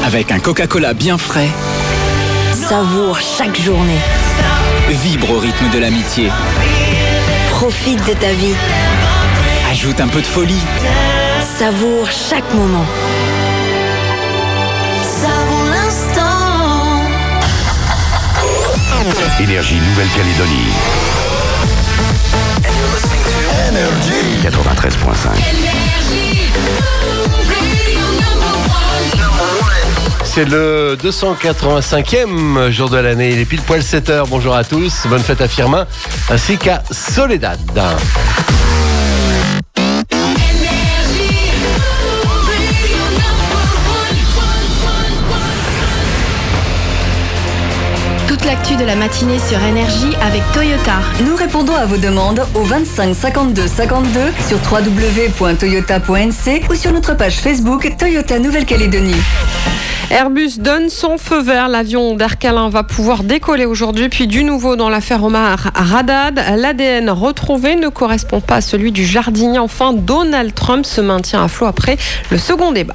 Avec un Coca-Cola bien frais, Savoure chaque journée. vibre au rythme de l'amitié. Profite de ta vie. Ajoute un peu de folie. Savoure chaque moment. Savoure l'instant. Énergie Nouvelle-Calédonie. quatre-vingt-treize virgule cinq. C'est le deux cent quatre-vingt-cinquième jour de l'année. Il est pile poil sept heures. Bonjour à tous. Bonne fête à Firmin ainsi qu'à Soledad. Toute l'actu de la matinée sur Énergie avec Toyota. Nous répondons à vos demandes au vingt-cinq cinquante-deux cinquante-deux sur w w w point toyota point n c ou sur notre page Facebook Toyota Nouvelle-Calédonie. Airbus donne son feu vert. L'avion d'Air Calin va pouvoir décoller aujourd'hui. Puis du nouveau dans l'affaire Omar Haddad. L'A D N retrouvé ne correspond pas à celui du jardinier. Enfin, Donald Trump se maintient à flot après le second débat.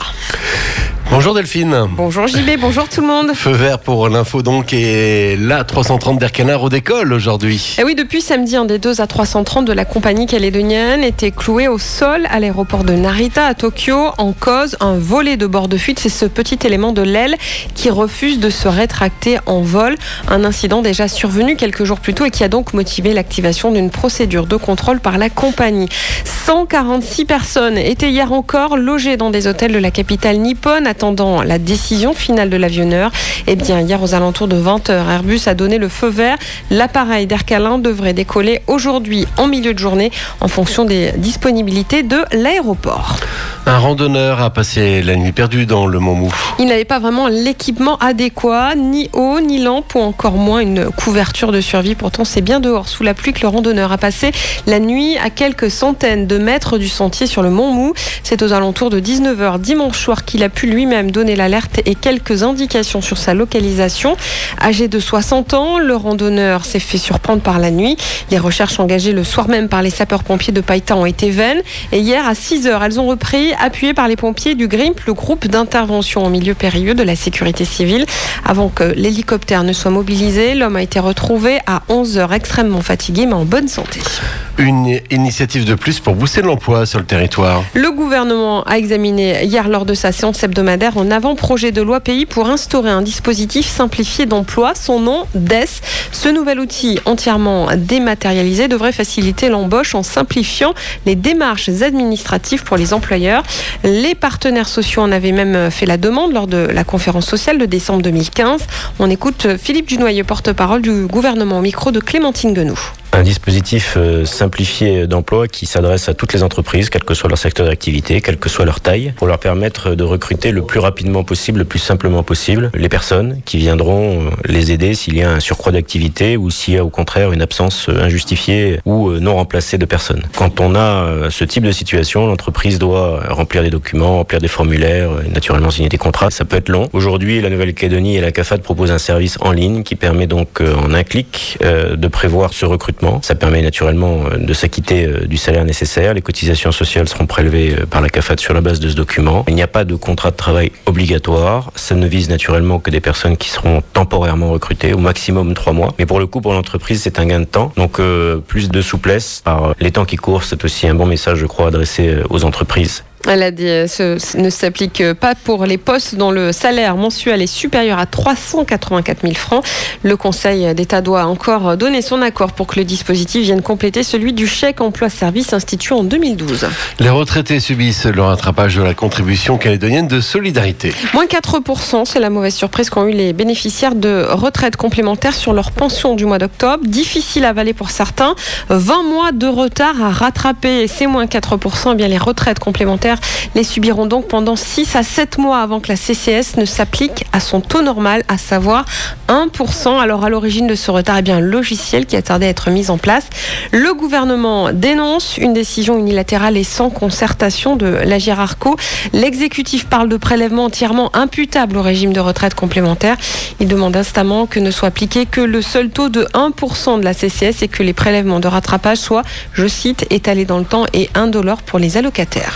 Bonjour Delphine. Bonjour J B, bonjour tout le monde. Feu vert pour l'info donc, et l'A trois cent trente d'Air Calin redécolle aujourd'hui. Et oui, depuis samedi, un des deux A trois cent trente de la compagnie calédonienne était cloué au sol à l'aéroport de Narita à Tokyo. En cause, un volet de bord de fuite. C'est ce petit élément de l'aile qui refuse de se rétracter en vol. Un incident déjà survenu quelques jours plus tôt et qui a donc motivé l'activation d'une procédure de contrôle par la compagnie. cent quarante-six personnes étaient hier encore logées dans des hôtels de la capitale nippone attendant la décision finale de l'avionneur. Eh bien, hier aux alentours de vingt heures, Airbus a donné le feu vert. L'appareil d'Air Calin devrait décoller aujourd'hui en milieu de journée en fonction des disponibilités de l'aéroport. Un randonneur a passé la nuit perdue dans le Mont Mou. Il n'avait pas vraiment l'équipement adéquat, ni eau, ni lampe ou encore moins une couverture de survie. Pourtant, c'est bien dehors, sous la pluie, que le randonneur a passé la nuit à quelques centaines de mètres du sentier sur le Mont Mou. C'est aux alentours de dix-neuf heures dimanche soir qu'il a pu lui-même donner l'alerte et quelques indications sur sa localisation. Âgé de soixante ans, le randonneur s'est fait surprendre par la nuit. Les recherches engagées le soir même par les sapeurs-pompiers de Païta ont été vaines. Et hier, à six heures, elles ont repris, appuyées par les pompiers du GRIMP, le groupe d'intervention en milieu périlleux de la sécurité civile. Avant que l'hélicoptère ne soit mobilisé, l'homme a été retrouvé à onze heures, extrêmement fatigué mais en bonne santé. Une initiative de plus pour booster l'emploi sur le territoire. Le gouvernement a examiné hier lors de sa séance hebdomadaire un avant-projet de loi pays pour instaurer un dispositif simplifié d'emploi. Son nom, D E S. Ce nouvel outil entièrement dématérialisé devrait faciliter l'embauche en simplifiant les démarches administratives pour les employeurs. Les partenaires sociaux en avaient même fait la demande lors de la conférence sociale de décembre deux mille quinze. On écoute Philippe Dunoyer, porte-parole du gouvernement au micro de Clémentine Guenou. Un dispositif simplifié d'emploi qui s'adresse à toutes les entreprises, quel que soit leur secteur d'activité, quelle que soit leur taille, pour leur permettre de recruter le plus rapidement possible, le plus simplement possible, les personnes qui viendront les aider s'il y a un surcroît d'activité ou s'il y a au contraire une absence injustifiée ou non remplacée de personnes. Quand on a ce type de situation, l'entreprise doit remplir des documents, remplir des formulaires, et naturellement signer des contrats. Ça peut être long. Aujourd'hui, la Nouvelle-Calédonie et la CAFAD proposent un service en ligne qui permet donc en un clic de prévoir ce recrutement. Ça permet naturellement de s'acquitter du salaire nécessaire. Les cotisations sociales seront prélevées par la CAFAD sur la base de ce document. Il n'y a pas de contrat de travail obligatoire. Ça ne vise naturellement que des personnes qui seront temporairement recrutées, au maximum trois mois. Mais pour le coup, pour l'entreprise, c'est un gain de temps. Donc euh, plus de souplesse par les temps qui courent, c'est aussi un bon message, je crois, adressé aux entreprises. Elle a dit, ce, ce ne s'applique pas pour les postes dont le salaire mensuel est supérieur à trois cent quatre-vingt-quatre mille francs. Le Conseil d'État doit encore donner son accord pour que le dispositif vienne compléter celui du chèque emploi-service institué en deux mille douze. Les retraités subissent le rattrapage de la contribution calédonienne de solidarité. Moins quatre pour cent, c'est la mauvaise surprise qu'ont eu les bénéficiaires de retraite complémentaire sur leur pension du mois d'octobre. Difficile à avaler pour certains. vingt mois de retard à rattraper. Et ces moins quatre pour cent, eh bien les retraites complémentaires les subiront donc pendant six à sept mois avant que la C C S ne s'applique à son taux normal, à savoir un pour cent. Alors à l'origine de ce retard, eh bien, un logiciel qui a tardé à être mis en place. Le gouvernement dénonce une décision unilatérale et sans concertation de la G I R ARCO. L'exécutif parle de prélèvements entièrement imputables au régime de retraite complémentaire. Il demande instamment que ne soit appliqué que le seul taux de un pour cent de la C C S et que les prélèvements de rattrapage soient, je cite, étalés dans le temps et indolores pour les allocataires.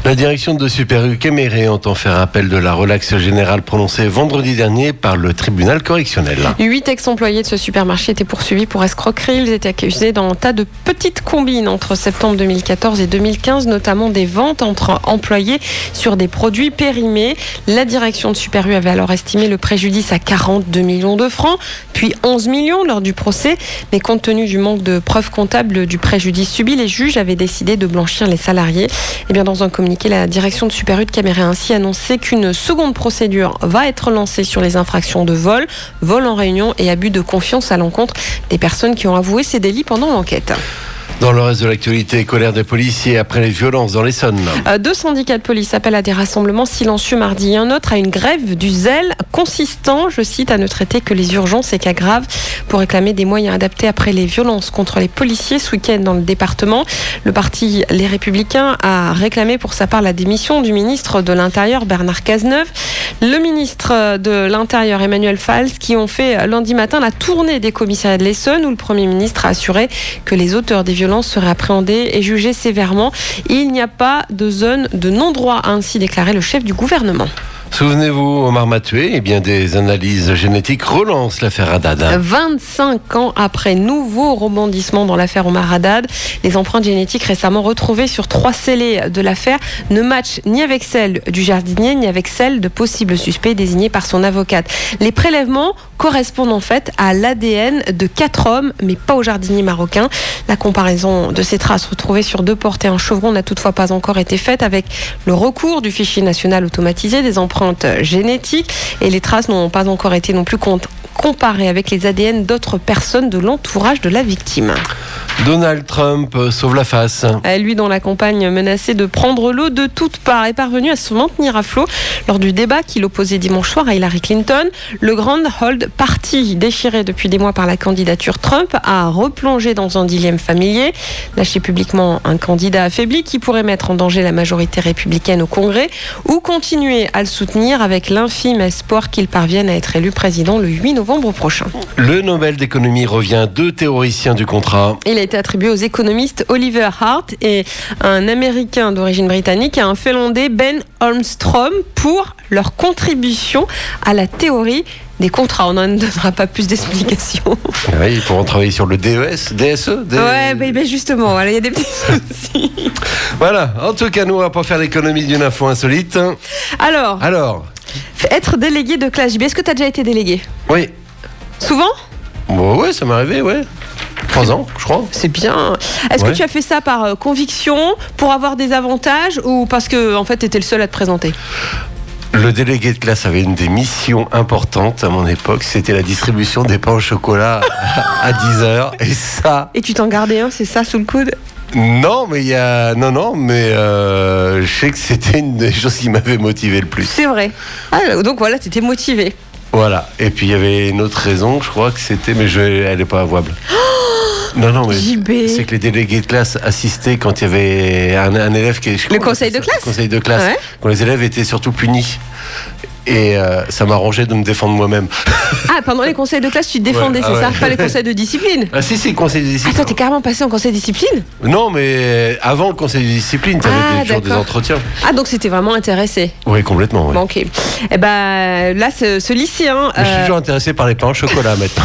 La direction de Super U Kéméré entend faire appel de la relaxe générale prononcée vendredi dernier par le tribunal correctionnel. Huit ex-employés de ce supermarché étaient poursuivis pour escroquerie. Ils étaient accusés d'un tas de petites combines entre septembre deux mille quatorze et deux mille quinze, notamment des ventes entre employés sur des produits périmés. La direction de Super U avait alors estimé le préjudice à quarante-deux millions de francs, puis onze millions lors du procès. Mais compte tenu du manque de preuves comptables du préjudice subi, les juges avaient décidé de blanchir les salariés. Et bien, dans un communiqué, la direction de Super U de Kéméré a ainsi annoncé qu'une seconde procédure va être lancée sur les infractions de vol, vol en réunion et abus de confiance à l'encontre des personnes qui ont avoué ces délits pendant l'enquête. Dans le reste de l'actualité, colère des policiers après les violences dans l'Essonne. Euh, deux syndicats de police appellent à des rassemblements silencieux mardi et un autre à une grève du zèle consistant, je cite, à ne traiter que les urgences et cas graves pour réclamer des moyens adaptés après les violences contre les policiers ce week-end dans le département. Le parti Les Républicains a réclamé pour sa part la démission du ministre de l'Intérieur Bernard Cazeneuve. Le ministre de l'Intérieur Emmanuel Valls qui ont fait lundi matin la tournée des commissariats de l'Essonne où le Premier ministre a assuré que les auteurs des violences seraient appréhendés et jugés sévèrement. Il n'y a pas de zone de non-droit, a ainsi déclaré le chef du gouvernement. Souvenez-vous, Omar m'a tué, eh bien des analyses génétiques relancent l'affaire Haddad. vingt-cinq ans après, nouveau rebondissement dans l'affaire Omar Haddad. Les empreintes génétiques récemment retrouvées sur trois scellés de l'affaire ne matchent ni avec celles du jardinier ni avec celles de possibles suspects désignés par son avocate. Les prélèvements correspondent en fait à l'A D N de quatre hommes, mais pas au jardinier marocain. La comparaison de ces traces retrouvées sur deux portes et un chevron n'a toutefois pas encore été faite avec le recours du fichier national automatisé des empreintes génétiques et les traces n'ont pas encore été non plus comparées avec les A D N d'autres personnes de l'entourage de la victime. Donald Trump sauve la face. Lui dont la campagne menaçait de prendre l'eau de toutes parts est parvenu à se maintenir à flot lors du débat qu'il opposait dimanche soir à Hillary Clinton. Le Grand Old Party, déchiré depuis des mois par la candidature Trump, a replongé dans un dilemme familier. Lâcher publiquement un candidat affaibli qui pourrait mettre en danger la majorité républicaine au Congrès ou continuer à le soutenir avec l'infime espoir qu'il parvienne à être élu président le huit novembre prochain. Le Nobel d'économie revient à deux théoriciens du contrat. Il a été attribué aux économistes Oliver Hart et un Américain d'origine britannique et un Finlandais Ben Holmström pour leur contribution à la théorie des contrats. On n'en donnera pas plus d'explications. Oui, ils pourront travailler sur le D E S, D S E. D... Ouais, bah, bah justement, voilà, il y a des petits soucis. Voilà, en tout cas, nous, on va pas faire l'économie d'une info insolite. Alors, Alors être délégué de classe J B, est-ce que tu as déjà été délégué? Oui. Souvent? Bon, ouais, ça m'est arrivé, ouais. Trois ans, je crois. C'est bien. Est-ce ouais. que tu as fait ça par euh, conviction, pour avoir des avantages ou parce que en fait, tu étais le seul à te présenter? Le délégué de classe avait une des missions importantes à mon époque, c'était la distribution des pains au chocolat à dix heures. Et ça... Et tu t'en gardais un, c'est ça, sous le coude? Non, mais il y a... Non, non, mais euh, je sais que c'était une des choses qui m'avait motivé le plus. C'est vrai. Ah, donc voilà, tu étais motivé. Voilà. Et puis il y avait une autre raison, je crois que c'était... Mais je... elle n'est pas avouable. Non, non, mais J B. C'est que les délégués de classe assistaient quand il y avait un, un élève qui... Le conseil de classe. Le conseil de classe. Ouais. Quand les élèves étaient surtout punis. Et euh, ça m'arrangeait de me défendre moi-même. Ah, pendant les conseils de classe, tu te défendais, ouais, c'est ah ça? ouais. Pas les conseils de discipline? Ah si, si, conseil de discipline. Attends, t'es carrément passé en conseil de discipline? Non, mais avant le conseil de discipline, tu avais ah, toujours des entretiens. Ah, donc c'était vraiment intéressé? Oui, complètement. Ouais. Bon, ok. Eh ben, là, ce, ce lycéen... Je suis euh... toujours intéressé par les pains au chocolat maintenant.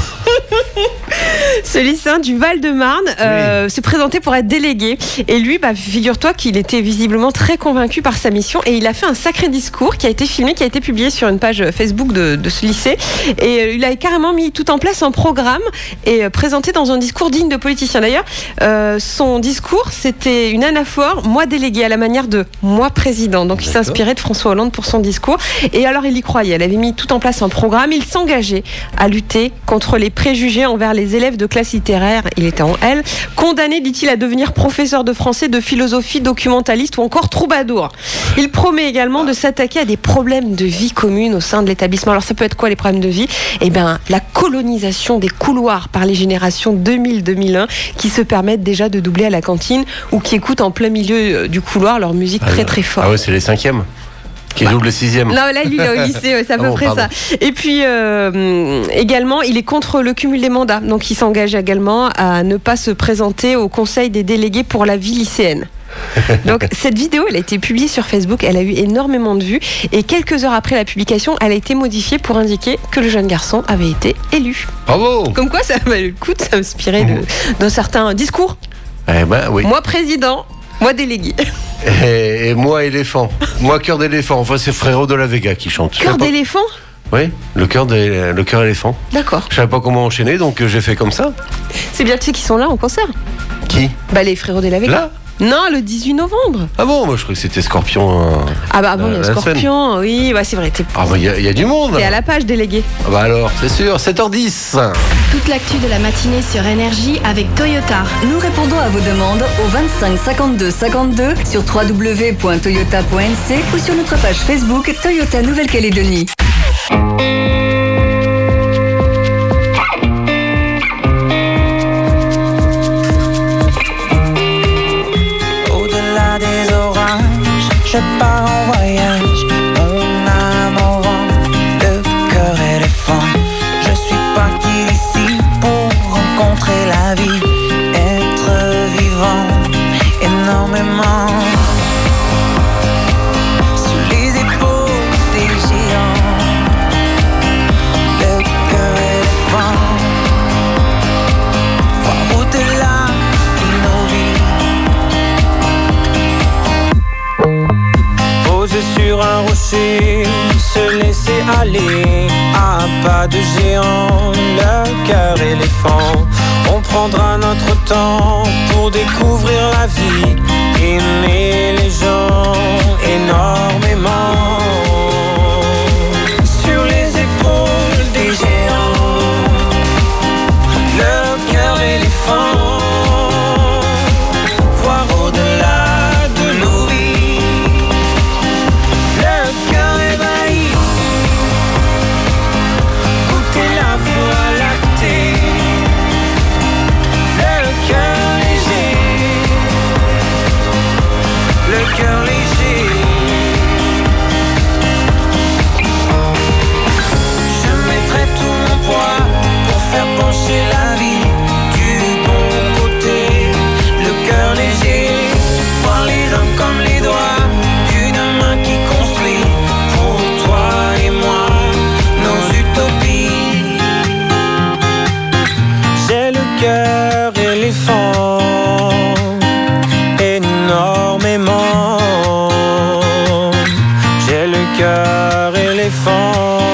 Ce lycéen du Val-de-Marne euh, oui. s'est présenté pour être délégué. Et lui, bah, figure-toi qu'il était visiblement très convaincu par sa mission. Et il a fait un sacré discours qui a été filmé, qui a été publié sur une page Facebook de, de ce lycée. Et euh, il a carrément mis tout en place un programme et euh, présenté dans un discours digne de politicien. D'ailleurs, euh, son discours, c'était une anaphore, moi délégué, à la manière de moi président. Donc il s'inspirait de François Hollande pour son discours. Et alors, il y croyait. Elle avait mis tout en place un programme. Il s'engageait à lutter contre les préjugés envers les élèves de classe littéraire, il était en L, condamné, dit-il, à devenir professeur de français, de philosophie, documentaliste ou encore troubadour. Il promet également de s'attaquer à des problèmes de vie commune au sein de l'établissement. Alors ça peut être quoi les problèmes de vie? Eh bien, la colonisation des couloirs par les générations deux mille deux mille un qui se permettent déjà de doubler à la cantine ou qui écoutent en plein milieu du couloir leur musique ah, très très fort. Ah ouais, c'est les cinquièmes. Qui est double sixième. Non, là, lui, il est au lycée, ouais, c'est à peu Ah bon, près pardon. ça. Et puis, euh, également, il est contre le cumul des mandats. Donc, il s'engage également à ne pas se présenter au conseil des délégués pour la vie lycéenne. Donc cette vidéo, elle a été publiée sur Facebook, elle a eu énormément de vues et quelques heures après la publication, elle a été modifiée pour indiquer que le jeune garçon avait été élu. Bravo. Comme quoi, ça valait le coup de s'inspirer de- d'un certain discours. Eh ben oui. Moi président, moi délégué. Et, et moi éléphant. Moi cœur d'éléphant. Enfin c'est Frérot de la Vega qui chante. Je Cœur savais pas- d'éléphant. Oui, le cœur des- le cœur éléphant. D'accord. Je savais pas comment enchaîner, donc euh, j'ai fait comme ça. C'est bien, tu sais qu'ils sont là en concert. Qui? Bah les frérots de la Vega. Là? Non, le dix-huit novembre. Ah bon, moi je croyais que c'était Scorpion. euh, Ah bah bon, il y euh, a la scène. Scorpion, oui, ouais, c'est vrai, t'es Ah bah il y, a- il y a du monde. t'es à la page délégué. Ah bah alors, c'est sûr, sept heures dix. Toute l'actu de la matinée sur Énergie avec Toyota. Nous répondons à vos demandes au vingt-cinq cinquante-deux cinquante-deux sur w w w point toyota point n c ou sur notre page Facebook Toyota Nouvelle-Calédonie. Au-delà des orages, je pars en voyage. Mon âme au vent, le cœur éléphant. Je suis parti d'ici pour rencontrer la vie, être vivant énormément. Sous les épaules des géants, le cœur éléphant. Voir au-delà de nos vies. Posé sur un rocher, se laisser aller à pas de géant, le cœur éléphant. On prendra notre temps pour découvrir la vie, aimer les gens énormément. Sur les épaules des géants, le cœur éléphant. Voir au-delà de nos vies, le cœur ébahi. Goûter la voie lactée, le cœur léger, le cœur léger. Je mettrai tout mon poids pour faire pencher la vie du bon côté, le cœur léger. Voir les hommes comme les doigts d'une main qui construit pour toi et moi nos utopies. J'ai le cœur éléphant énormément. J'ai le cœur éléphant.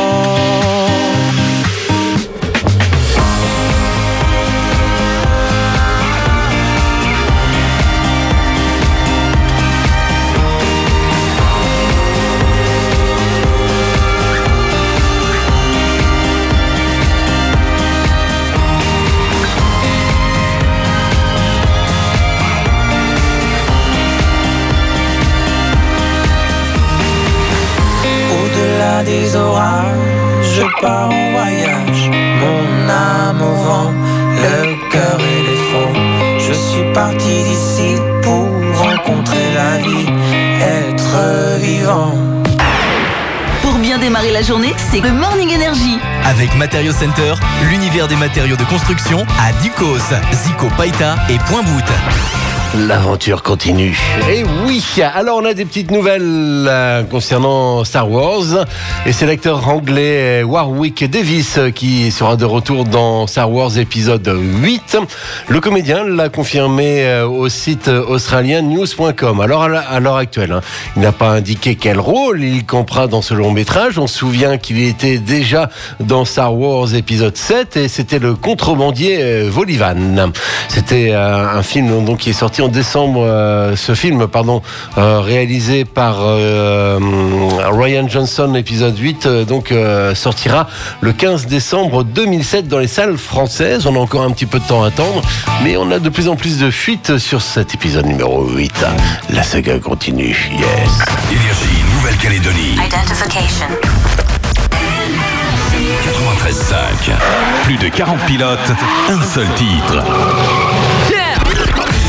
Au-delà des orages, je pars en voyage. Mon âme au vent, le cœur éléphant. Je suis parti d'ici pour rencontrer la vie, être vivant. Pour bien démarrer la journée, c'est le Morning Energy. Avec Matériaux Center, l'univers des matériaux de construction à Ducos, Zico, Païta et Point Bout. L'aventure continue. Et oui, alors on a des petites nouvelles euh, concernant Star Wars. Et c'est l'acteur anglais Warwick Davis qui sera de retour dans Star Wars épisode huit. Le comédien l'a confirmé euh, au site australien news point com. Alors à la- à l'heure actuelle, hein, il n'a pas indiqué quel rôle il campera dans ce long métrage. On se souvient qu'il était déjà dans Star Wars épisode sept et c'était le contrebandier euh, Volivan. C'était euh, un film donc qui est sorti en décembre, euh, ce film pardon, euh, réalisé par euh, Ryan Johnson, épisode huit, euh, donc euh, sortira le quinze décembre deux mille sept dans les salles françaises. On a encore un petit peu de temps à attendre, mais on a de plus en plus de fuites sur cet épisode numéro huit. La saga continue, yes. Énergie Nouvelle-Calédonie. Identification. quatre-vingt-treize cinq. Plus de quarante pilotes, un seul titre.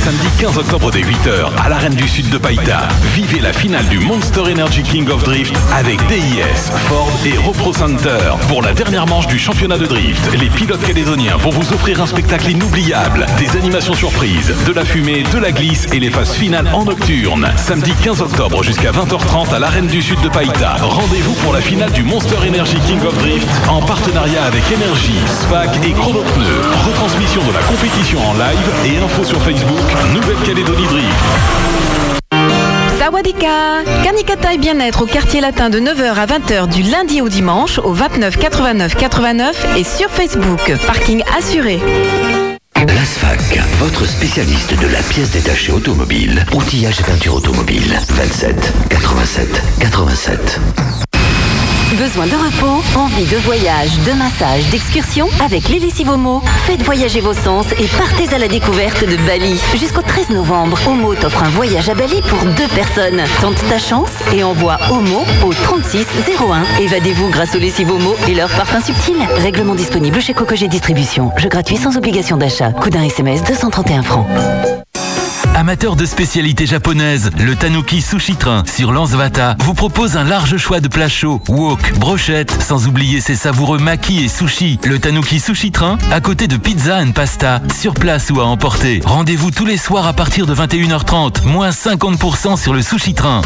Samedi quinze octobre dès huit heures, à l'Arène du Sud de Païta. Vivez la finale du Monster Energy King of Drift avec D I S, Ford et Repro Center. Pour la dernière manche du championnat de drift, les pilotes calédoniens vont vous offrir un spectacle inoubliable, des animations surprises, de la fumée, de la glisse et les phases finales en nocturne. Samedi quinze octobre jusqu'à vingt heures trente à l'Arène du Sud de Païta. Rendez-vous pour la finale du Monster Energy King of Drift en partenariat avec Energy, Sfac et Chronopneu. Retransmission de la compétition en live et info sur Facebook Nouvelle-Calédonie Drift. Sawadika, Kanikata et bien-être au quartier latin de neuf heures à vingt heures du lundi au dimanche au vingt-neuf quatre-vingt-neuf quatre-vingt-neuf et sur Facebook. Parking assuré. L'ASFAC, votre spécialiste de la pièce détachée automobile, outillage et peinture automobile. vingt-sept quatre-vingt-sept quatre-vingt-sept. Besoin de repos, envie de voyage, de massage, d'excursion? Avec Lily Sivomo, faites voyager vos sens et partez à la découverte de Bali. Jusqu'au treize novembre, Omo t'offre un voyage à Bali pour deux personnes. Tente ta chance et envoie Omo au trente-six zéro un. Évadez-vous grâce aux Lessivomo et leurs parfums subtils. Règlement disponible chez Cocoget Distribution. Jeu gratuit sans obligation d'achat. Coût d'un S M S deux cent trente et un francs. Amateur de spécialités japonaises, le Tanuki Sushi Train sur Lansvata vous propose un large choix de plats chauds, wok, brochettes, sans oublier ses savoureux makis et sushis. Le Tanuki Sushi Train, à côté de pizza and pasta, sur place ou à emporter. Rendez-vous tous les soirs à partir de vingt et une heures trente, moins cinquante pour cent sur le Sushi Train.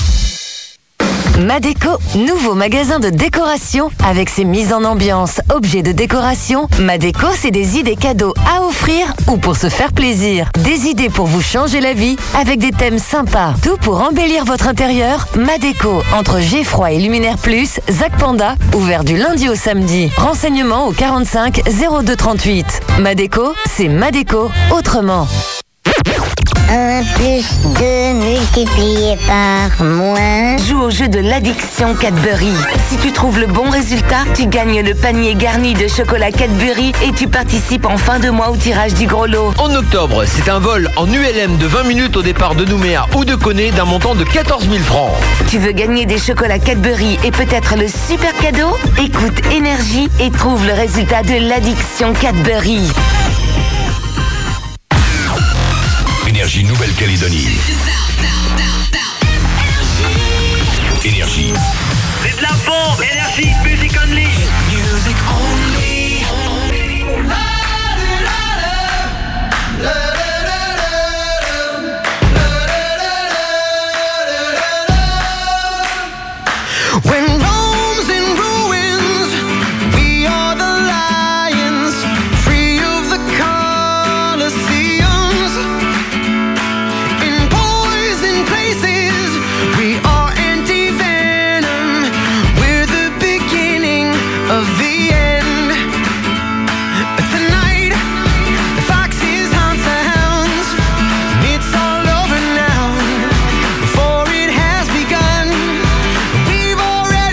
Madeco, nouveau magasin de décoration avec ses mises en ambiance, objets de décoration. Madeco, c'est des idées cadeaux à offrir ou pour se faire plaisir. Des idées pour vous changer la vie avec des thèmes sympas. Tout pour embellir votre intérieur. Madeco, entre Geffroy et Luminaire Plus, Zac Panda, ouvert du lundi au samedi. Renseignements au quarante-cinq zéro deux trente-huit. Madeco, c'est Madeco autrement. un plus deux multiplié par moins. Joue au jeu de l'addiction Cadbury. Si tu trouves le bon résultat, tu gagnes le panier garni de chocolat Cadbury et tu participes en fin de mois au tirage du gros lot. En octobre, c'est un vol en U L M de vingt minutes au départ de Nouméa ou de Koné d'un montant de quatorze mille francs. Tu veux gagner des chocolats Cadbury et peut-être le super cadeau? Écoute Énergie et trouve le résultat de l'addiction Cadbury. Énergie Nouvelle-Calédonie. Énergie. C'est de la bombe, Énergie, music only. Music only. When Rome's in ruins, we are the lions, free of the Colosseums. In poison places, we are anti-venom. We're the beginning of the end. Tonight, the foxes hunt the hounds. It's all over now. Before it has begun, we've already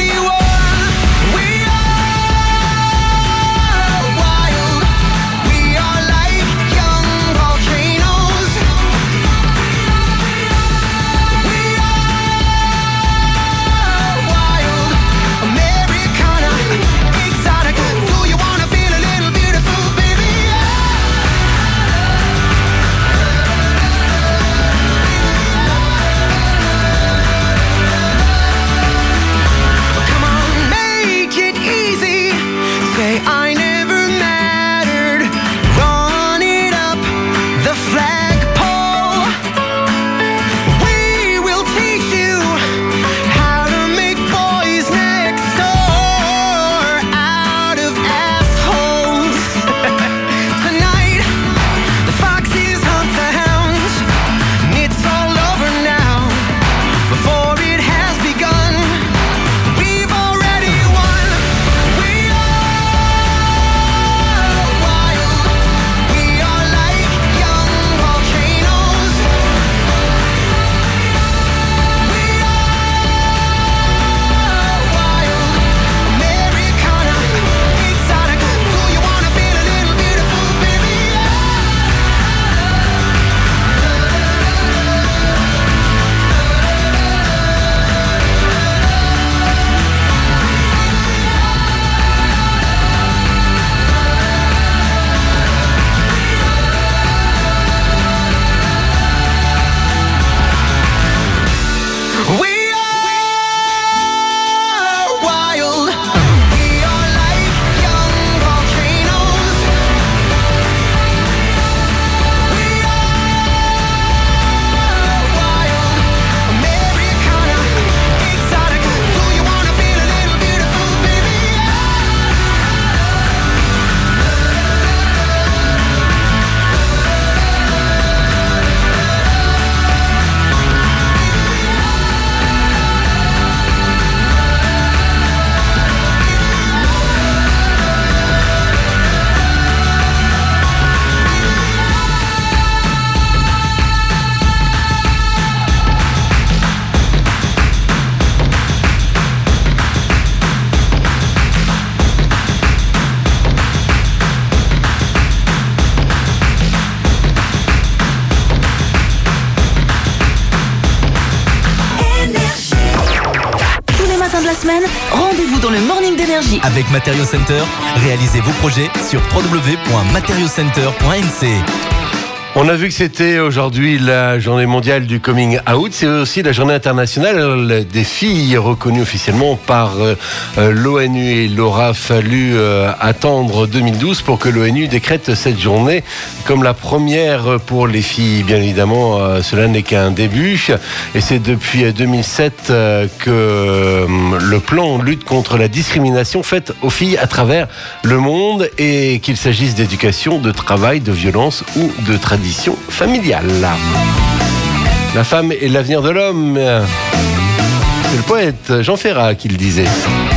semaine, rendez-vous dans le Morning d'Énergie. Avec Material Center, réalisez vos projets sur w w w point material center point n c. On a vu que c'était aujourd'hui la journée mondiale du coming out. C'est aussi la journée internationale des filles reconnues officiellement par euh, l'ONU. Et il aura fallu euh, attendre deux mille douze pour que l'ONU décrète cette journée comme la première pour les filles. Bien évidemment, euh, cela n'est qu'un début. Et c'est depuis deux mille sept euh, que euh, le plan lutte contre la discrimination faite aux filles à travers le monde, et qu'il s'agisse d'éducation, de travail, de violence ou de tradition familiale. La femme est l'avenir de l'homme. C'est le poète Jean Ferrat qui le disait.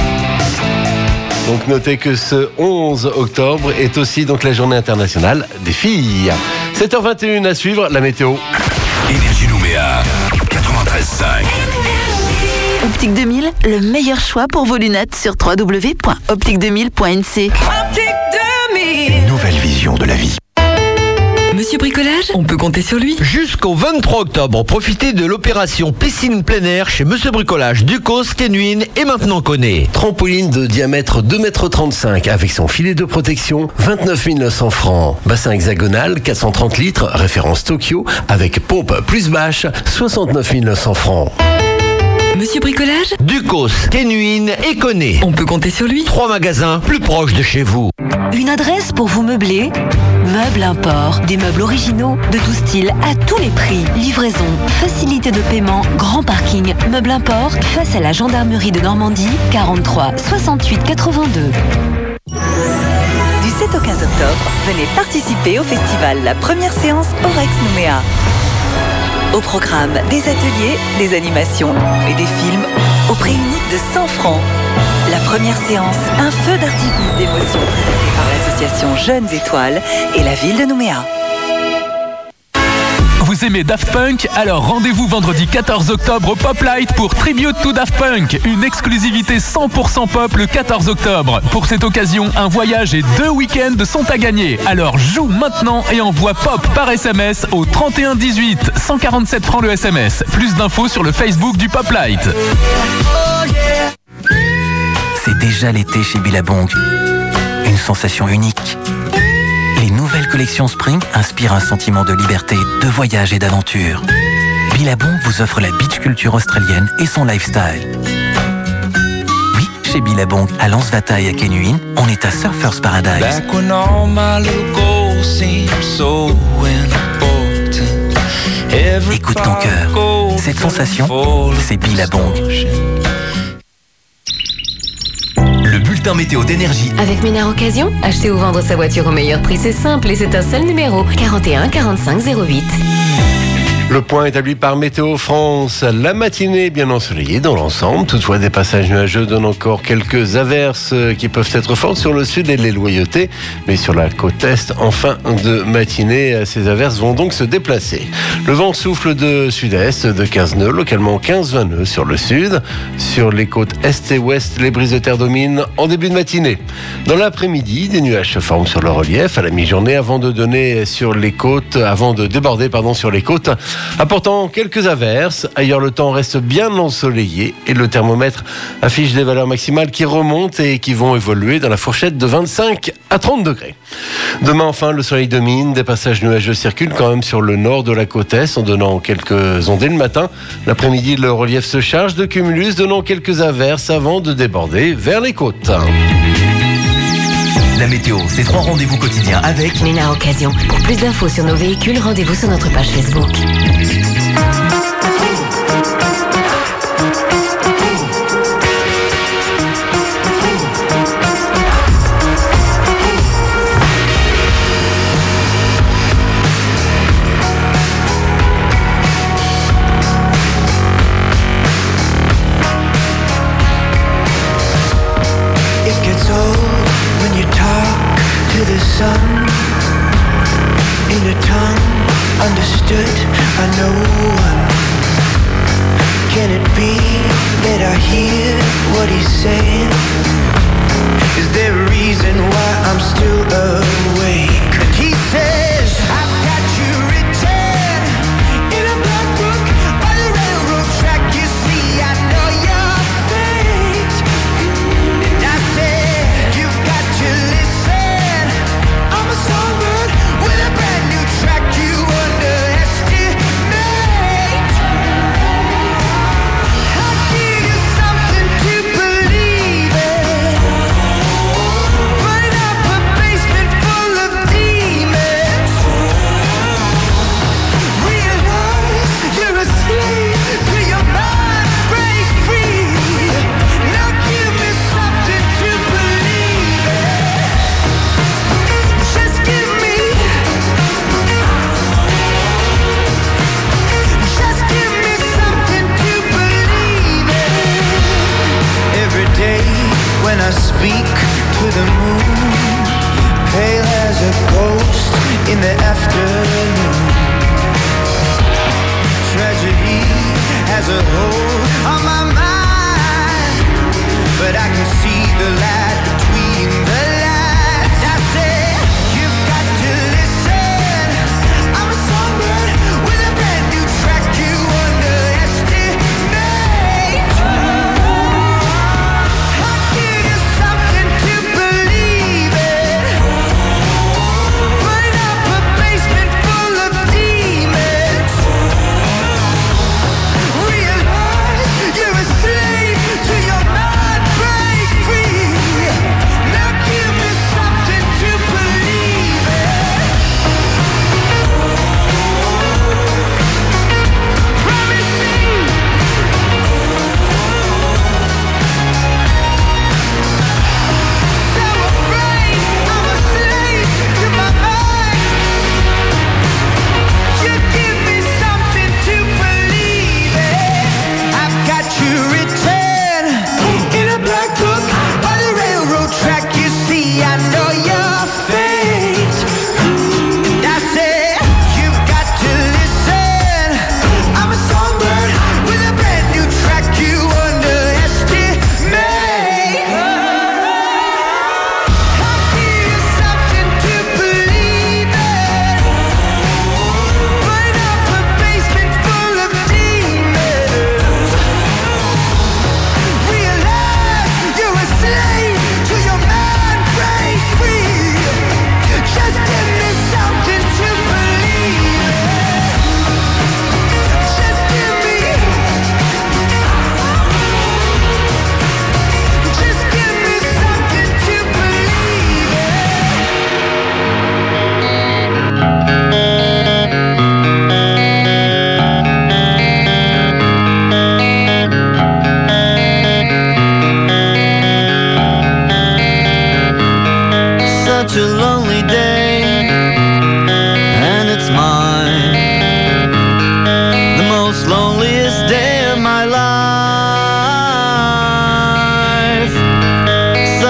Donc notez que ce onze octobre est aussi donc la journée internationale des filles. sept heures vingt et une à suivre, la météo. Énergie Nouméa, quatre-vingt-treize cinq. Optique deux mille, le meilleur choix pour vos lunettes sur w w w point optique deux mille point n c. Nouvelle vision de la vie. Monsieur Bricolage, on peut compter sur lui. Jusqu'au vingt-trois octobre, profitez de l'opération piscine plein air chez Monsieur Bricolage, Ducos, Kenwin et maintenant Koné. Trampoline de diamètre deux mètres trente-cinq avec son filet de protection, vingt-neuf mille neuf cents francs. Bassin hexagonal, quatre cent trente litres, référence Tokyo, avec pompe plus bâche, soixante-neuf mille neuf cents francs. Monsieur Bricolage, Ducos, Kenwin et Koné. on peut compter sur lui. Trois magasins plus proches de chez vous. Une adresse pour vous meubler? Meubles Import. Des meubles originaux, de tout style, à tous les prix. Livraison, facilité de paiement, grand parking. Meubles Import, face à la gendarmerie de Normandie, quarante-trois soixante-huit quatre-vingt-deux. Du sept au quinze octobre, venez participer au festival La Première Séance Orex Nouméa. Au programme, des ateliers, des animations et des films au prix unique de cent francs. La Première Séance, un feu d'artifice d'émotion présenté par l'association Jeunes Étoiles et la ville de Nouméa. Vous aimez Daft Punk? Alors rendez-vous vendredi quatorze octobre au Pop Light pour Tribute to Daft Punk. Une exclusivité cent pour cent pop le quatorze octobre. Pour cette occasion, un voyage et deux week-ends sont à gagner. Alors joue maintenant et envoie pop par S M S au trente et un dix-huit. cent quarante-sept francs le S M S. Plus d'infos sur le Facebook du Pop Light. C'est déjà l'été chez Billabong. Une sensation unique. Les nouvelles collections Spring inspirent un sentiment de liberté, de voyage et d'aventure. Billabong vous offre la beach culture australienne et son lifestyle. Oui, chez Billabong, à Lansvata et à Kenwin, on est à Surfers Paradise. Back when all my little goals seemed so important. Every Écoute ton cœur. Cette sensation, c'est Billabong. Le bulletin météo d'énergie. Avec Ménard Occasion, acheter ou vendre sa voiture au meilleur prix, c'est simple et c'est un seul numéro. quarante et un quarante-cinq zéro huit. Le point établi par Météo France. La matinée est bien ensoleillée dans l'ensemble. Toutefois, des passages nuageux donnent encore quelques averses qui peuvent être fortes sur le sud et les loyautés. Mais sur la côte est, en fin de matinée, ces averses vont donc se déplacer. Le vent souffle de sud-est de quinze nœuds, localement quinze vingt nœuds sur le sud. Sur les côtes est et ouest, les brises de terre dominent en début de matinée. Dans l'après-midi, des nuages se forment sur le relief à la mi-journée avant de donner sur les côtes, avant de déborder pardon, sur les côtes, apportant quelques averses. Ailleurs, le temps reste bien ensoleillé et le thermomètre affiche des valeurs maximales qui remontent et qui vont évoluer dans la fourchette de vingt-cinq à trente degrés. Demain, enfin, le soleil domine. Des passages nuageux circulent quand même sur le nord de la côte est en donnant quelques ondées le matin. L'après-midi, le relief se charge de cumulus, donnant quelques averses avant de déborder vers les côtes. La météo, c'est trois rendez-vous quotidiens avec Ménard Occasion. Pour plus d'infos sur nos véhicules, rendez-vous sur notre page Facebook. It gets old when you talk to the sun in a tongue understood by no one. Can it be that I hear what he's saying? Is there a reason why I'm still awake? And he says, I've got you written in a black book on a railroad track. You see, I know you're fake.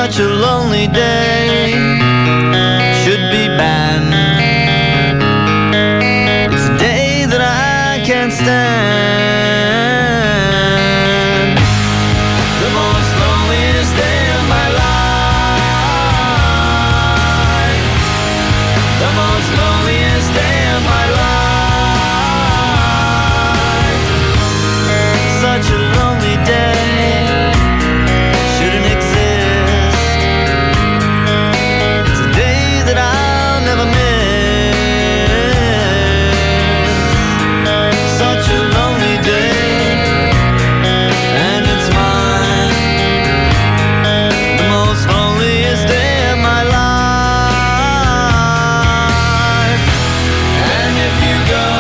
Such a lonely day should be banned. It's a day that I can't stand. The most loneliest day of my life. The most loneliest day of my life. Such a lonely day shouldn't exist. It's a day that I'll never miss. Such a lonely day, and it's mine. The most loneliest day of my life. And if you go,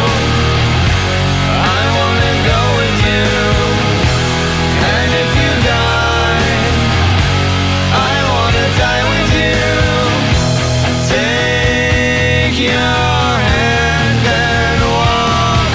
I wanna go with you. And if you die, I wanna die with you. Take your hand and walk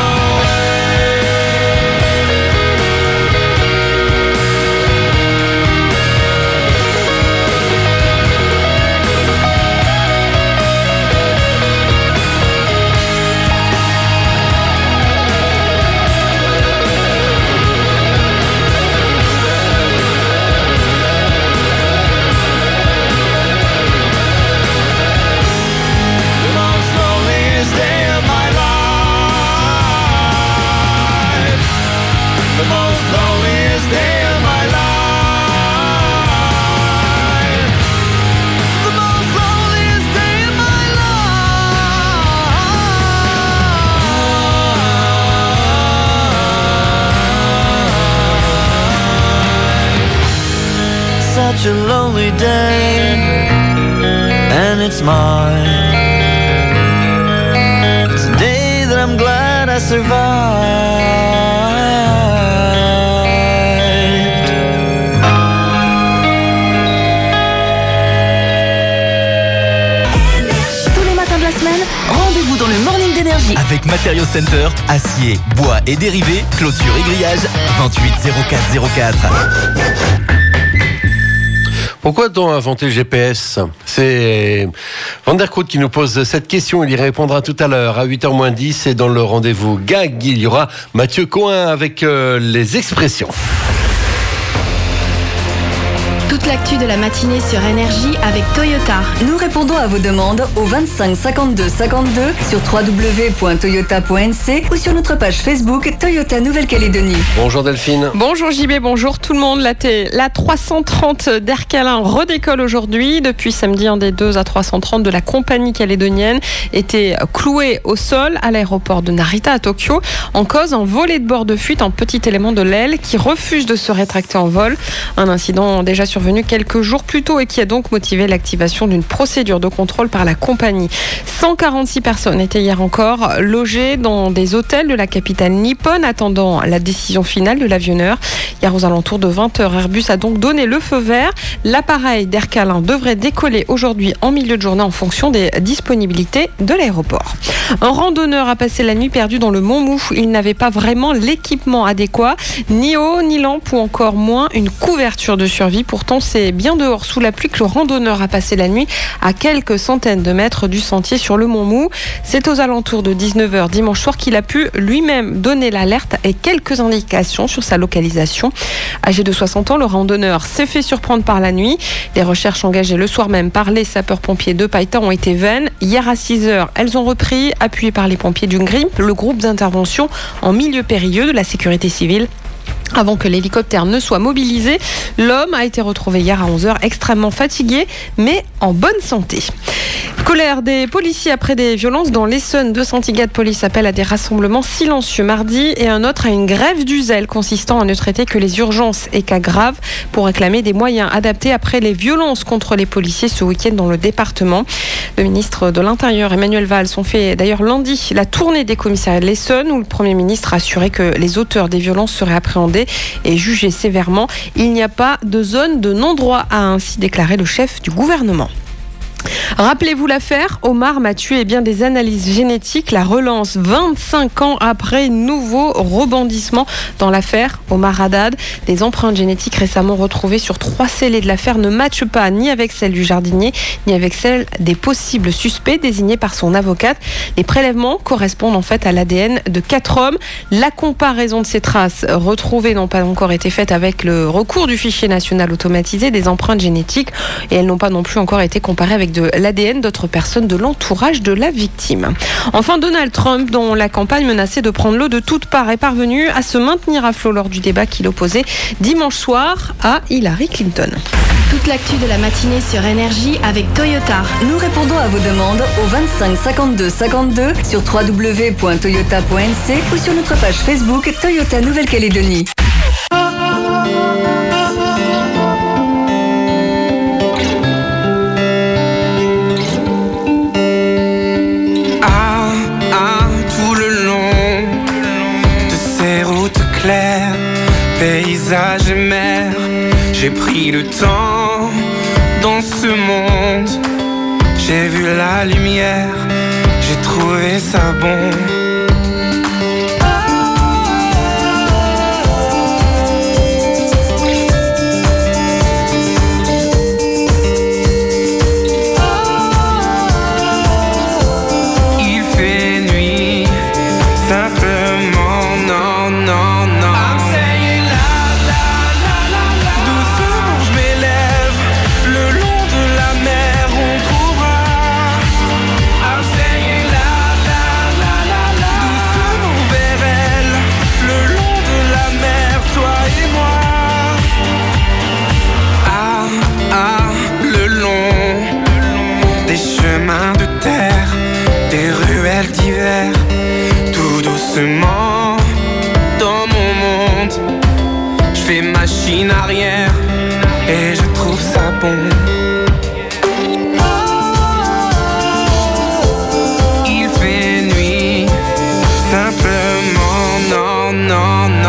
The most loneliest day of my life. The most loneliest day of my life. The most loneliest day of my life. Such a lonely day, and it's mine. It's a day that I'm glad I survived. Tous les matins de la semaine, rendez-vous dans le Morning d'Énergie. Avec Matériaux Center, acier, bois et dérivés, clôture et grillage, vingt-huit zéro quatre zéro quatre. Pourquoi a-t-on inventé le G P S? C'est Van der Kroot qui nous pose cette question. Il y répondra tout à l'heure à huit heures moins dix. Et dans le rendez-vous gag, il y aura Mathieu Cohen avec euh, les expressions. Toute l'actu de la matinée sur Énergie avec Toyota. Nous répondons à vos demandes au vingt-cinq cinquante-deux cinquante-deux sur w w w point toyota point n c ou sur notre page Facebook Toyota Nouvelle-Calédonie. Bonjour Delphine. Bonjour J B, bonjour tout le monde. La, T- la trois cent trente d'Air Calin redécolle aujourd'hui. Depuis samedi, un des deux A trois cent trente de la compagnie calédonienne était cloué au sol à l'aéroport de Narita à Tokyo. En cause, un volet de bord de fuite en petit élément de l'aile qui refuse de se rétracter en vol. Un incident déjà survenu quelques jours plus tôt et qui a donc motivé l'activation d'une procédure de contrôle par la compagnie. cent quarante-six personnes étaient hier encore logées dans des hôtels de la capitale nippone attendant la décision finale de l'avionneur. Hier aux alentours de vingt heures, Airbus a donc donné le feu vert. L'appareil d'Air Calin devrait décoller aujourd'hui en milieu de journée en fonction des disponibilités de l'aéroport. Un randonneur a passé la nuit perdu dans le Montmou. Il n'avait pas vraiment l'équipement adéquat, ni eau, ni lampe ou encore moins une couverture de survie. Pourtant, c'est bien dehors sous la pluie que le randonneur a passé la nuit à quelques centaines de mètres du sentier sur le Montmou. C'est aux alentours de dix-neuf heures dimanche soir qu'il a pu lui-même donner l'alerte et quelques indications sur sa localisation. Âgé de soixante ans, le randonneur s'est fait surprendre par la nuit. Les recherches engagées le soir même par les sapeurs-pompiers de Païta ont été vaines. Hier à six heures, elles ont repris, appuyées par les pompiers du GRIMP, le groupe d'intervention en milieu périlleux de la sécurité civile. Avant que l'hélicoptère ne soit mobilisé, l'homme a été retrouvé hier à onze heures extrêmement fatigué, mais en bonne santé. Colère des policiers après des violences dans l'Essonne. Deux syndicats de police appellent à des rassemblements silencieux mardi et un autre à une grève du zèle consistant à ne traiter que les urgences et cas graves pour réclamer des moyens adaptés après les violences contre les policiers ce week-end dans le département. Le ministre de l'Intérieur, Emmanuel Valls, ont fait d'ailleurs lundi la tournée des commissariats de l'Essonne où le Premier ministre a assuré que les auteurs des violences seraient appréhendés et jugés sévèrement. Il n'y a pas de zone de non-droit, a ainsi déclaré le chef du gouvernement. Rappelez-vous l'affaire, Omar m'a tué eh bien des analyses génétiques, la relance vingt-cinq ans après, nouveau rebondissement dans l'affaire Omar Haddad. Des empreintes génétiques récemment retrouvées sur trois scellés de l'affaire ne matchent pas ni avec celles du jardinier, ni avec celles des possibles suspects désignés par son avocate. Les prélèvements correspondent en fait à l'A D N de quatre hommes. La comparaison de ces traces retrouvées n'ont pas encore été faites avec le recours du fichier national automatisé des empreintes génétiques et elles n'ont pas non plus encore été comparées avec de l'A D N d'autres personnes de l'entourage de la victime. Enfin, Donald Trump, dont la campagne menaçait de prendre l'eau de toutes parts, est parvenu à se maintenir à flot lors du débat qu'il opposait dimanche soir à Hillary Clinton. Toute l'actu de la matinée sur Énergie avec Toyota. Nous répondons à vos demandes au vingt-cinq cinquante-deux cinquante-deux sur w w w point toyota point n c ou sur notre page Facebook Toyota Nouvelle-Calédonie. Paysage et mer, j'ai pris le temps dans ce monde. J'ai vu la lumière, j'ai trouvé ça bon. Il fait nuit, simplement non, non, non. Chemins de terre, des ruelles d'hiver, tout doucement dans mon monde. Je fais machine arrière et je trouve ça bon. Il fait nuit, simplement non, non, non.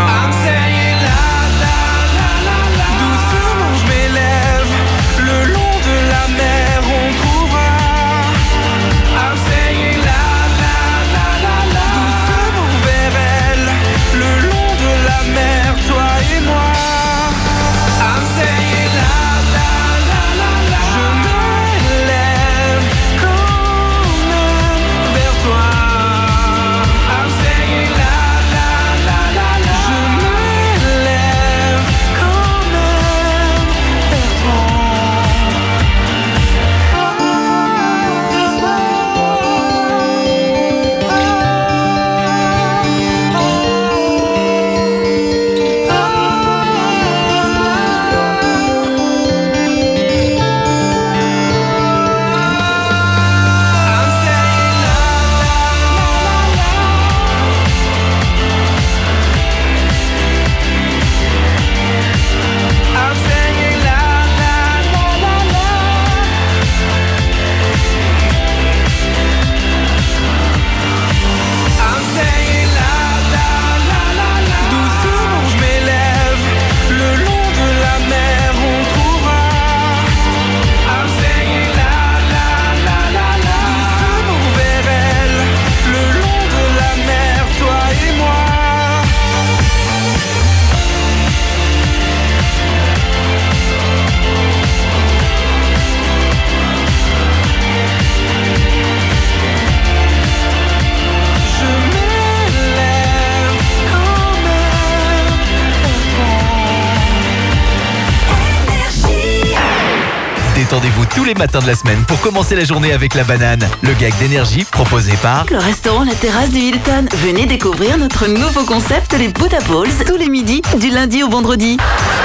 Détendez-vous tous les matins de la semaine pour commencer la journée avec la banane. Le gag d'énergie proposé par le restaurant La Terrasse du Hilton. Venez découvrir notre nouveau concept, les Buddha Bowls, tous les midis, du lundi au vendredi.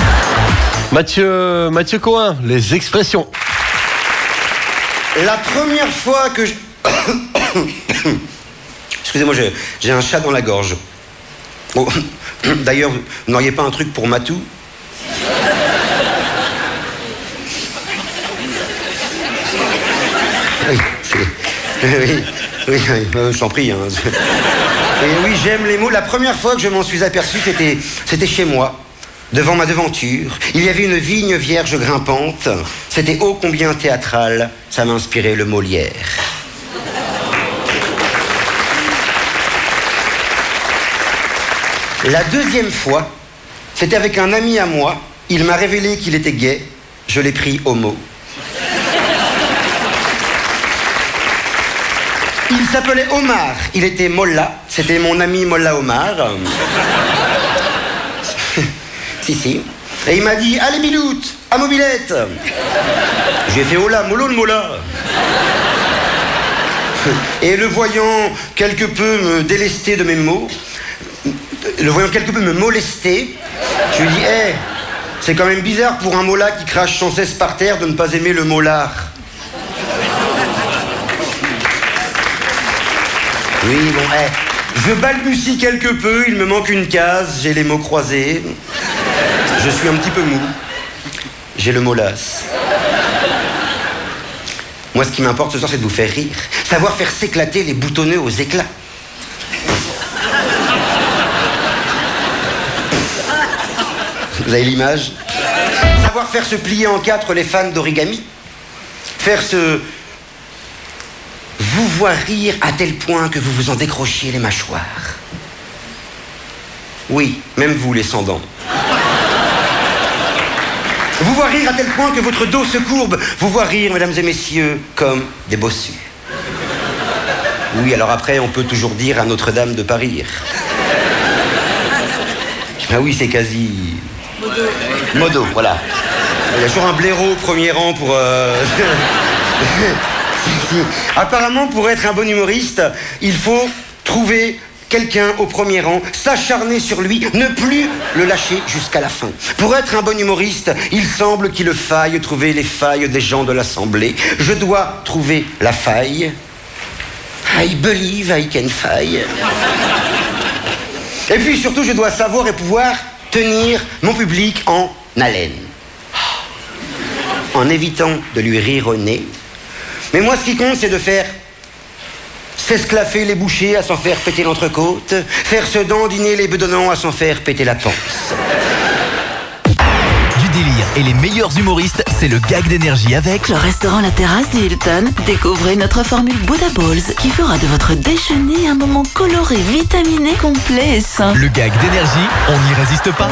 Mathieu, Mathieu Cohen, les expressions. La première fois que je... Excusez-moi, j'ai, j'ai un chat dans la gorge. Oh, d'ailleurs, vous n'auriez pas un truc pour Matou ? Oui, oui, oui, oui, je t'en prie. Hein. Et oui, j'aime les mots. La première fois que je m'en suis aperçu, c'était, c'était chez moi. devant ma devanture, il y avait une vigne vierge grimpante. C'était ô combien théâtral, ça m'inspirait le Molière. La deuxième fois, c'était avec un ami à moi. Il m'a révélé qu'il était gay. Je l'ai pris au mot. Il s'appelait Omar. Il était Molla. C'était mon ami Molla Omar. Si, si. Et il m'a dit, allez Bilout, à mobilette. J'ai fait, oh là, mollo le molla. Et le voyant quelque peu me délester de mes mots, le voyant quelque peu me molester, je lui dis, hé, hey, c'est quand même bizarre pour un molla qui crache sans cesse par terre de ne pas aimer le mollard. Oui, bon, hé, hey, je balbutie quelque peu, il me manque une case, j'ai les mots croisés. Je suis un petit peu mou. J'ai le molasse. Moi, ce qui m'importe ce soir, c'est de vous faire rire. Savoir faire s'éclater les boutonneux aux éclats. Vous avez l'image? Savoir faire se plier en quatre les fans d'origami. Faire se... vous voir rire à tel point que vous vous en décrochiez les mâchoires. Oui, même vous, les sans dents. Vous voir rire à tel point que votre dos se courbe. Vous voir rire, mesdames et messieurs, comme des bossus. Oui, alors après, on peut toujours dire à Notre-Dame de pas rire. Ah oui, c'est quasi... Modo. Modo, voilà. Il y a toujours un blaireau au premier rang pour... Euh... Apparemment, pour être un bon humoriste, il faut trouver... quelqu'un au premier rang, s'acharner sur lui, ne plus le lâcher jusqu'à la fin. Pour être un bon humoriste, il semble qu'il faille trouver les failles des gens de l'Assemblée. Je dois trouver la faille. I believe I can faille. Et puis surtout, je dois savoir et pouvoir tenir mon public en haleine. En évitant de lui rire au nez. Mais moi, ce qui compte, c'est de faire... s'esclaffer les bouchers à s'en faire péter l'entrecôte, faire se dandiner les bedonnants à s'en faire péter la panse. Du délire et les meilleurs humoristes, c'est le gag d'énergie avec le restaurant La Terrasse du Hilton. Découvrez notre formule Buddha Balls qui fera de votre déjeuner un moment coloré, vitaminé, complet et sain. Le gag d'énergie, on n'y résiste pas.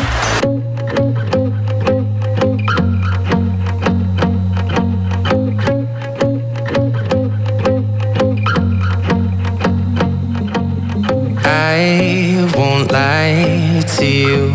I won't lie to you.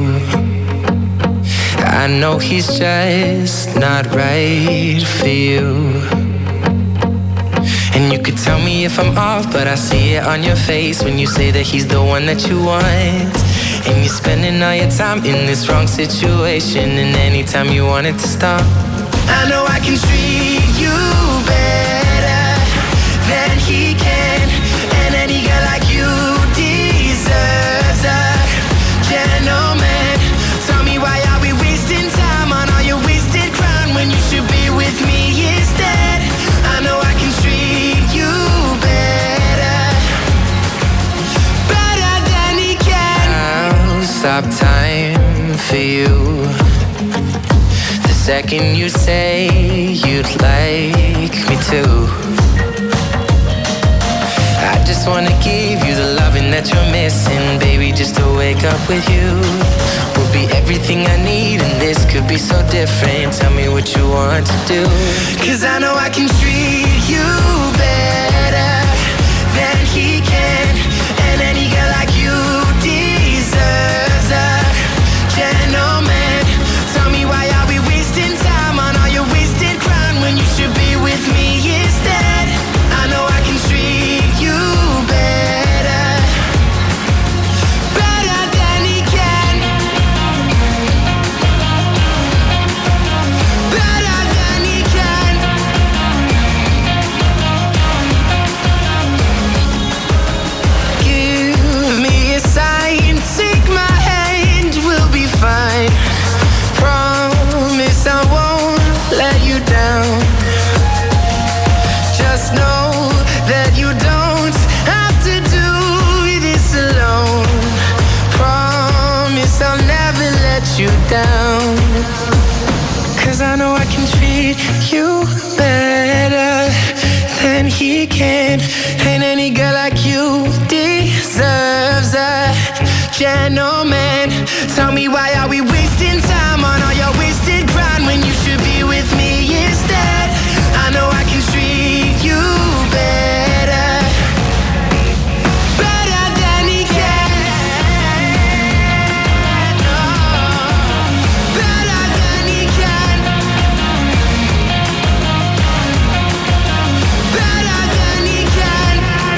I know he's just not right for you. And you could tell me if I'm off, but I see it on your face when you say that he's the one that you want. And you're spending all your time in this wrong situation, and anytime you want it to stop, I know I can treat you better than he can. And any girl like you deserves a gentleman. Tell me why are we wasting time on all your wasted crown when you should be with me instead. I know I can treat you better, better than he can. I'll stop time for you the second you say you'd like me to. I just wanna give you the loving that you're missing, baby, just to wake up with you will be everything I need, and this could be so different. Tell me what you want to do, 'cause I know I can treat you better than he can. And any girl like you deserves a gentleman. Tell me why are we wasting time on all your wasted crown when you should be with me instead. I know I can treat you better, better than he can, better than he can. I know I can treat you better than he can. And any girl like you deserves a gentleman. Tell me, why are we wasting time on all your wasted grind when you should be with me instead? I know I can treat you better, better than he can. Oh, better than he can. Better than he can.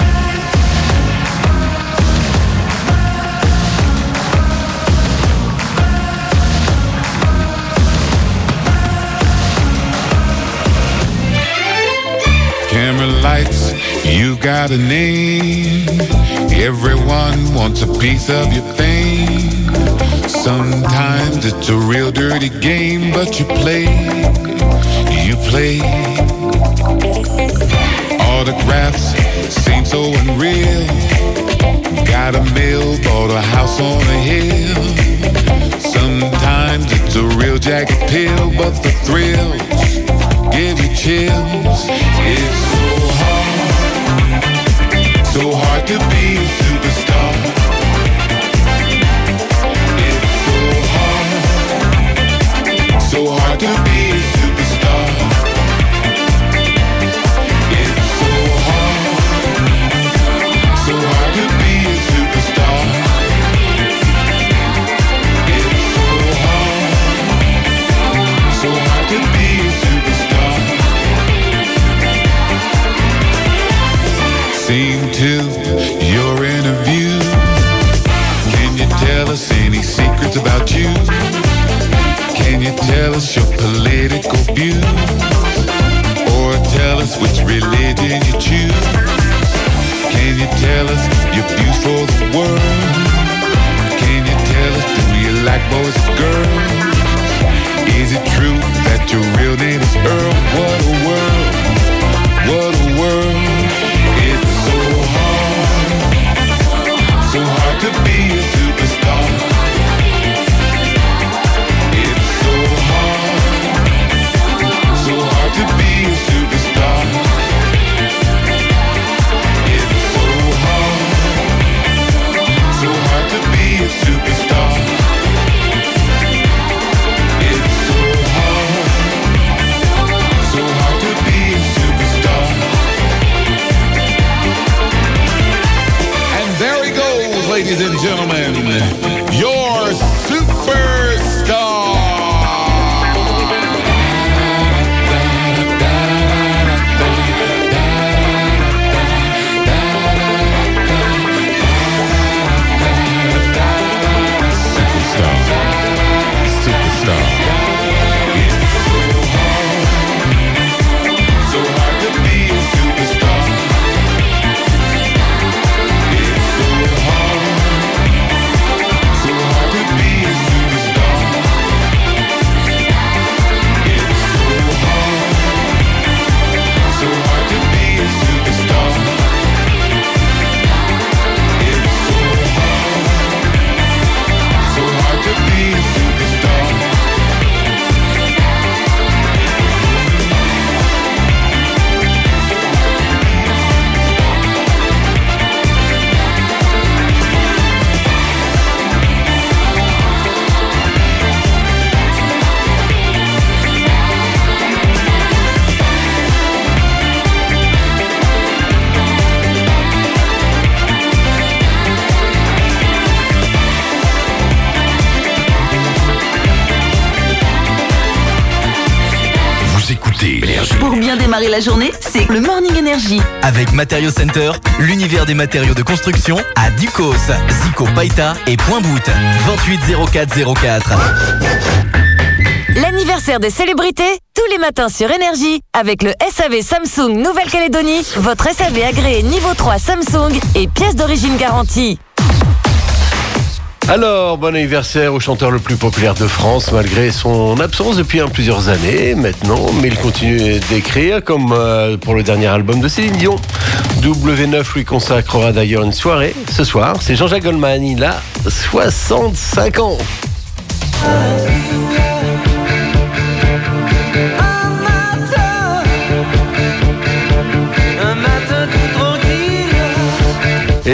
Camera lights, you got a name. Everyone wants a piece of your fame. Sometimes it's a real dirty game, but you play, you play. Autographs seem so unreal. Got a mill, bought a house on a hill. Sometimes it's a real jagged pill, but the thrills give you chills. It's so hard, so hard to be a superstar. It's so hard, so hard to be a superstar. It's so hard, so hard to be a superstar. It's so hard, so hard to be a superstar. Scene two, your interview. Can you tell us any secrets about you? Can you tell us your political views? Or tell us which religion you choose? Can you tell us your views for the world? Can you tell us, do you like boys or girls? Is it true that your real name is Earl? What a world, what a world. It's so hard, so hard to be a superstar. It's so hard, so hard to be a superstar. It's so hard, so hard to be a superstar. It's so hard, so hard to be a superstar. And there he goes, ladies and gentlemen, your superstar. Pour bien démarrer la journée, c'est le Morning Energy. Avec Matériaux Center, l'univers des matériaux de construction à Ducos, Zico Païta et Point-Bout. vingt-huit zéro quatre zéro quatre. L'anniversaire des célébrités, tous les matins sur Énergie, avec le S A V Samsung Nouvelle-Calédonie, votre S A V agréé niveau trois Samsung et pièces d'origine garantie. Alors, bon anniversaire au chanteur le plus populaire de France, malgré son absence depuis hein, plusieurs années maintenant, mais il continue d'écrire, comme euh, pour le dernier album de Céline Dion. W neuf lui consacrera d'ailleurs une soirée ce soir. C'est Jean-Jacques Goldman, il a soixante-cinq ans.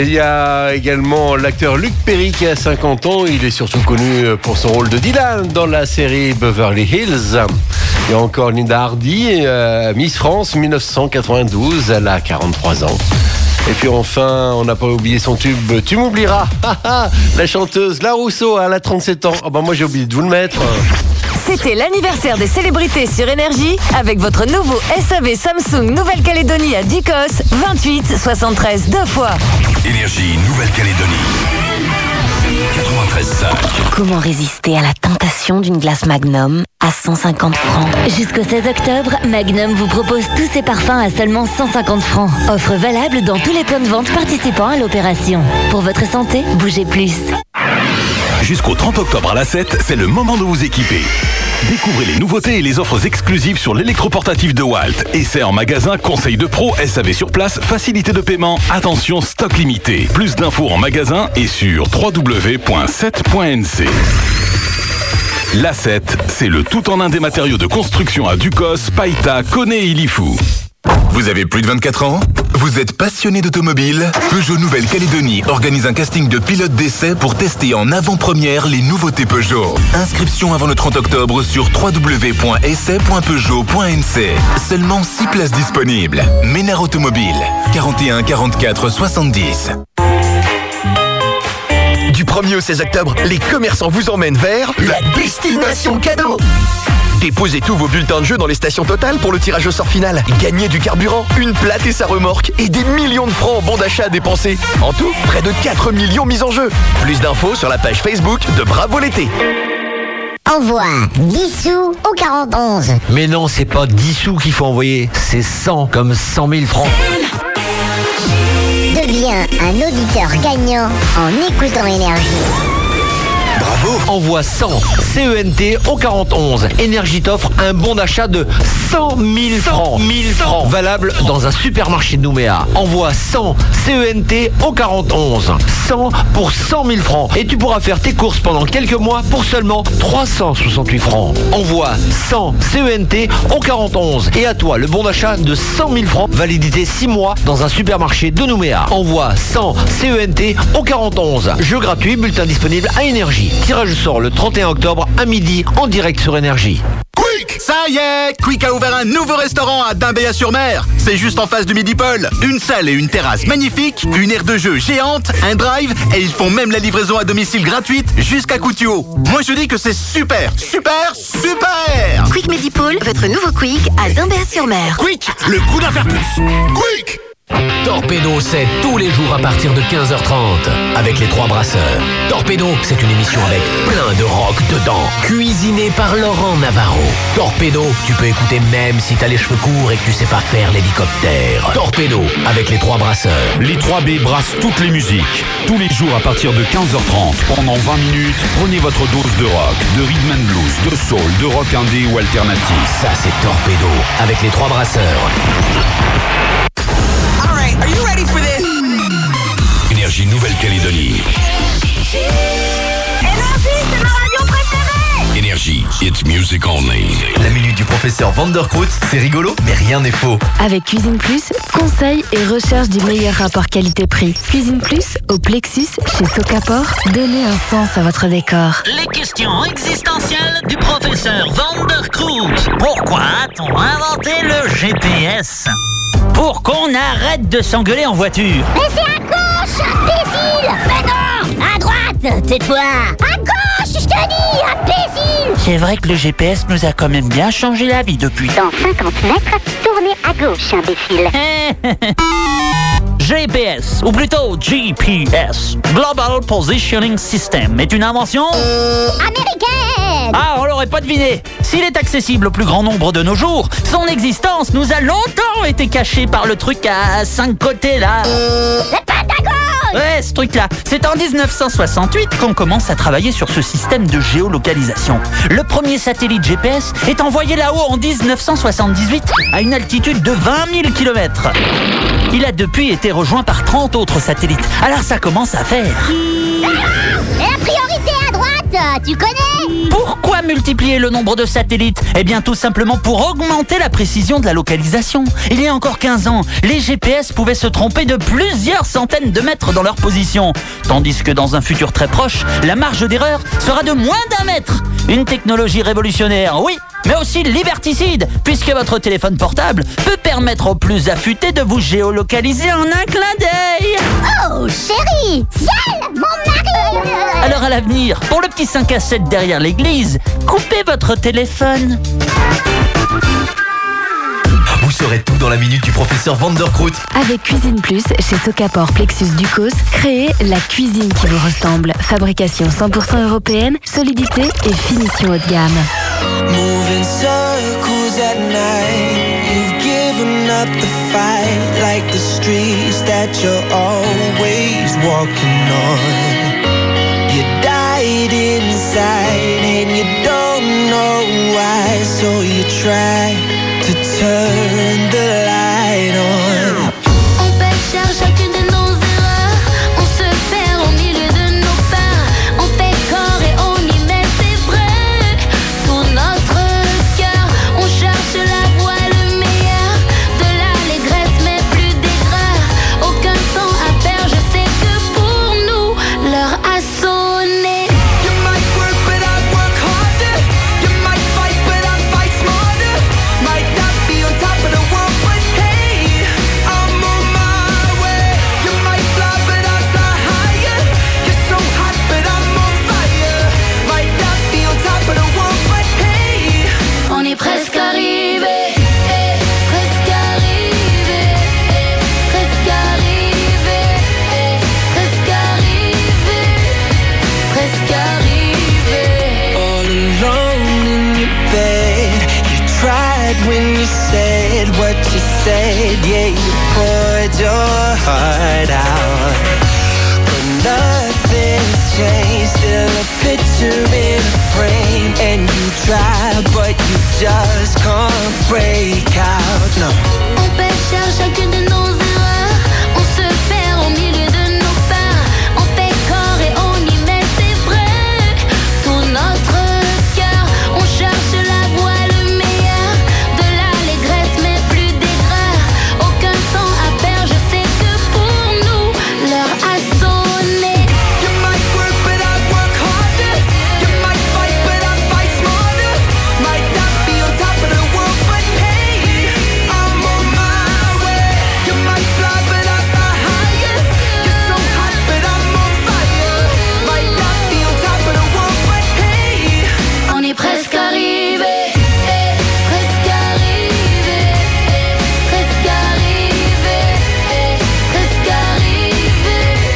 Et il y a également l'acteur Luc Perry qui a cinquante ans. Il est surtout connu pour son rôle de Dylan dans la série Beverly Hills. Il y a encore Linda Hardy, euh, Miss France mille neuf cent quatre-vingt-douze. Elle a quarante-trois ans. Et puis enfin, on n'a pas oublié son tube « Tu m'oublieras ». La chanteuse La Rousseau, elle a trente-sept ans. Oh bah moi j'ai oublié de vous le mettre. C'était l'anniversaire des célébrités sur Énergie avec votre nouveau S A V Samsung Nouvelle-Calédonie à Ducos, vingt-huit soixante-treize deux fois. Énergie Nouvelle-Calédonie. quatre-vingt-treize cinq. Comment résister à la tentation d'une glace Magnum à cent cinquante francs? Jusqu'au seize octobre, Magnum vous propose tous ses parfums à seulement cent cinquante francs. Offre valable dans tous les points de vente participant à l'opération. Pour votre santé, bougez plus. Jusqu'au trente octobre à la sept, c'est le moment de vous équiper. Découvrez les nouveautés et les offres exclusives sur l'électroportatif de Walt. Essai en magasin, conseil de pro, S A V sur place, facilité de paiement. Attention, stock limité. Plus d'infos en magasin et sur w w w point sept point n c. La sept, c'est le tout en un des matériaux de construction à Ducos, Païta, Koné et Lifou. Vous avez plus de vingt-quatre ans? Vous êtes passionné d'automobile? Peugeot Nouvelle-Calédonie organise un casting de pilotes d'essai pour tester en avant-première les nouveautés Peugeot. Inscription avant le trente octobre sur w w w point essai point peugeot point n c. Seulement six places disponibles. Ménard Automobile, quarante et un quarante-quatre soixante-dix. Du premier au seize octobre, les commerçants vous emmènent vers la destination cadeau. Déposez tous vos bulletins de jeu dans les stations Total pour le tirage au sort final. Gagnez du carburant, une plate et sa remorque et des millions de francs en bons d'achat à dépenser. En tout, près de quatre millions mis en jeu. Plus d'infos sur la page Facebook de Bravo l'été. Envoie dix sous au quarante onze. Mais non, c'est pas dix sous qu'il faut envoyer, c'est cent, comme cent mille francs. Deviens un auditeur gagnant en écoutant Énergie. Bravo. Envoie cent C E N T au quarante onze. Énergie t'offre un bon d'achat de cent mille francs. mille francs. Valable dans un supermarché de Nouméa. Envoie cent C E N T au quarante onze. cent pour cent mille francs. Et tu pourras faire tes courses pendant quelques mois pour seulement trois cent soixante-huit francs. Envoie cent C E N T au quarante onze. Et à toi le bon d'achat de cent mille francs. Validité six mois dans un supermarché de Nouméa. Envoie cent C E N T au quarante onze. Jeu gratuit, bulletin disponible à Énergie. Tirage sort le trente et un octobre à midi en direct sur Énergie. Quick! Ça y est! Quick a ouvert un nouveau restaurant à Dimbéa-sur-Mer. C'est juste en face du Midi-Pôle. Une salle et une terrasse magnifiques, une aire de jeu géante, un drive et ils font même la livraison à domicile gratuite jusqu'à Coutio. Moi je dis que c'est super, super, super! Quick Midi-Pôle, votre nouveau Quick à Dimbéa-sur-Mer. Quick! Le coup d'en faire plus! Quick! Torpedo, c'est tous les jours à partir de quinze heures trente avec les trois brasseurs. Torpedo, c'est une émission avec plein de rock dedans, cuisiné par Laurent Navarro. Torpedo, tu peux écouter même si t'as les cheveux courts et que tu sais pas faire l'hélicoptère. Torpedo, avec les trois brasseurs. Les trois B brassent toutes les musiques. Tous les jours à partir de quinze heures trente. Pendant vingt minutes, prenez votre dose de rock, de rhythm and blues, de soul, de rock indé ou alternatif. Ça, c'est Torpedo, avec les trois brasseurs. Are you ready for this? Énergie Nouvelle-Calédonie. Énergie, c'est ma radio préférée! Énergie, it's music only. La minute du professeur Vanderkroot, c'est rigolo, mais rien n'est faux. Avec Cuisine Plus, conseil et recherche du meilleur rapport qualité-prix. Cuisine Plus, au Plexus, chez Socapor, donnez un sens à votre décor. Les questions existentielles du professeur Vanderkroot. Pourquoi a-t-on inventé le G P S? Pour qu'on arrête de s'engueuler en voiture. Mais c'est à gauche, imbécile! Mais non! À droite, tais-toi! À gauche, je te dis, imbécile! C'est vrai que le G P S nous a quand même bien changé la vie depuis. Dans cinquante mètres, tournez à gauche, imbécile. G P S, ou plutôt G P S, Global Positioning System, est une invention... américaine! Ah, on l'aurait pas deviné. S'il est accessible au plus grand nombre de nos jours, son existence nous a longtemps été cachée par le truc à cinq côtés, là. Le Pentagone! Ouais, ce truc-là. C'est en dix-neuf cent soixante-huit qu'on commence à travailler sur ce système de géolocalisation. Le premier satellite G P S est envoyé là-haut en dix-neuf cent soixante-dix-huit à une altitude de vingt mille kilomètres. Il a depuis été rejoint par trente autres satellites. Alors ça commence à faire. Et la priorité à droite, tu connais? Pourquoi multiplier le nombre de satellites? Eh bien tout simplement pour augmenter la précision de la localisation. Il y a encore quinze ans, les G P S pouvaient se tromper de plusieurs centaines de mètres dans leur position. Tandis que dans un futur très proche, la marge d'erreur sera de moins d'un mètre. Une technologie révolutionnaire, oui, mais aussi liberticide, puisque votre téléphone portable peut permettre aux plus affûtés de vous géolocaliser en un clin d'œil. Oh, chérie, ciel, mon mari. Alors à l'avenir, pour le petit cinq à sept derrière l'église, coupez votre téléphone. Vous saurez tout dans la minute du professeur Vanderkroot. Avec Cuisine Plus, chez Socapor Plexus Ducos, créez la cuisine qui vous ressemble. Fabrication cent pour cent européenne, solidité et finition haut de gamme. Moving circles at night. You've given up the fight, like the streets that you're always walking on. You died inside and you don't know why, so you try to turn the light on. On pêche chacune de nos erreurs, on se perd au milieu de nos peurs. On fait corps et on y met ses vrai. Pour notre cœur, on cherche la voie, le meilleur. De l'allégresse mais plus d'aigreur. Aucun temps à perdre, je sais que pour nous, l'heure a sonné. You might work but I work harder. You might fight but I fight smarter. Might not be on top of the world but hey, I'm on my way. You might fly but I fly higher. You're so hot but I'm on fire. Might not be on top of the world but hey, On est presque arrivé, eh, presque arrivé, eh, presque arrivé, eh, presque arrivé, presque arrivé. all alone in your bed. You tried when you said what you said. Yeah, you poured your heart out, but nothing's changed. Still a picture in a frame, and you try, but you just can't break out. No. On pêche chacune de nos erreurs, on se perd au milieu de nos peurs. On fait corps et on y met ses vrai. Pour notre cœur, on cherche la voie, le meilleur. De l'allégresse mais plus d'aigreur. Aucun temps à perdre, je sais que pour nous, l'heure a sonné. You might work but I work harder. You might fight but I fight smarter. Might not be on top of the world but hey, I'm on my way. You might fly but I fly higher. You're so hot but I'm on fire. Might not be on top of the world but hey, On est presque arrivé, eh, presque arrivé, eh, presque arrivé, eh, presque arrivé,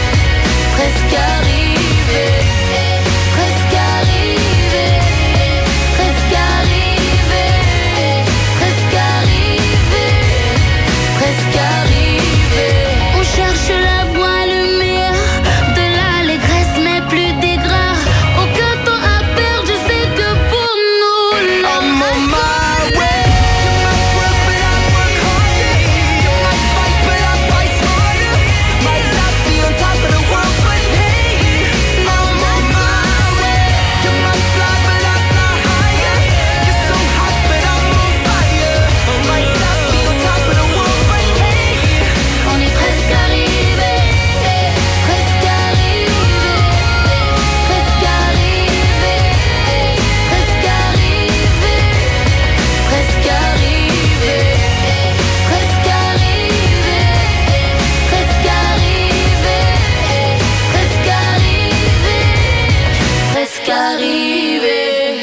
presque arrivé, eh, presque arrivé, eh, presque arrivé, eh, presque arrivé, presque arrivé. On cherche la voie, le meilleur. De l'allégresse mais plus d'aigreur. Aucun temps à perdre, je sais que pour nous, I'm on my way. You might work but I work harder. You might fight but I fight smarter. Might not be on top of the world but hey, I'm on my way. You might fly but I fly higher. You're so hot but I'm on fire. Might not be on top of the world but hey, On est presque arrivé, eh, presque arrivé, eh, presque arrivé, eh, presque arrivé, presque arrivé, eh, presque arrivé, eh, presque arrivé, eh, presque arrivé, presque arrivé.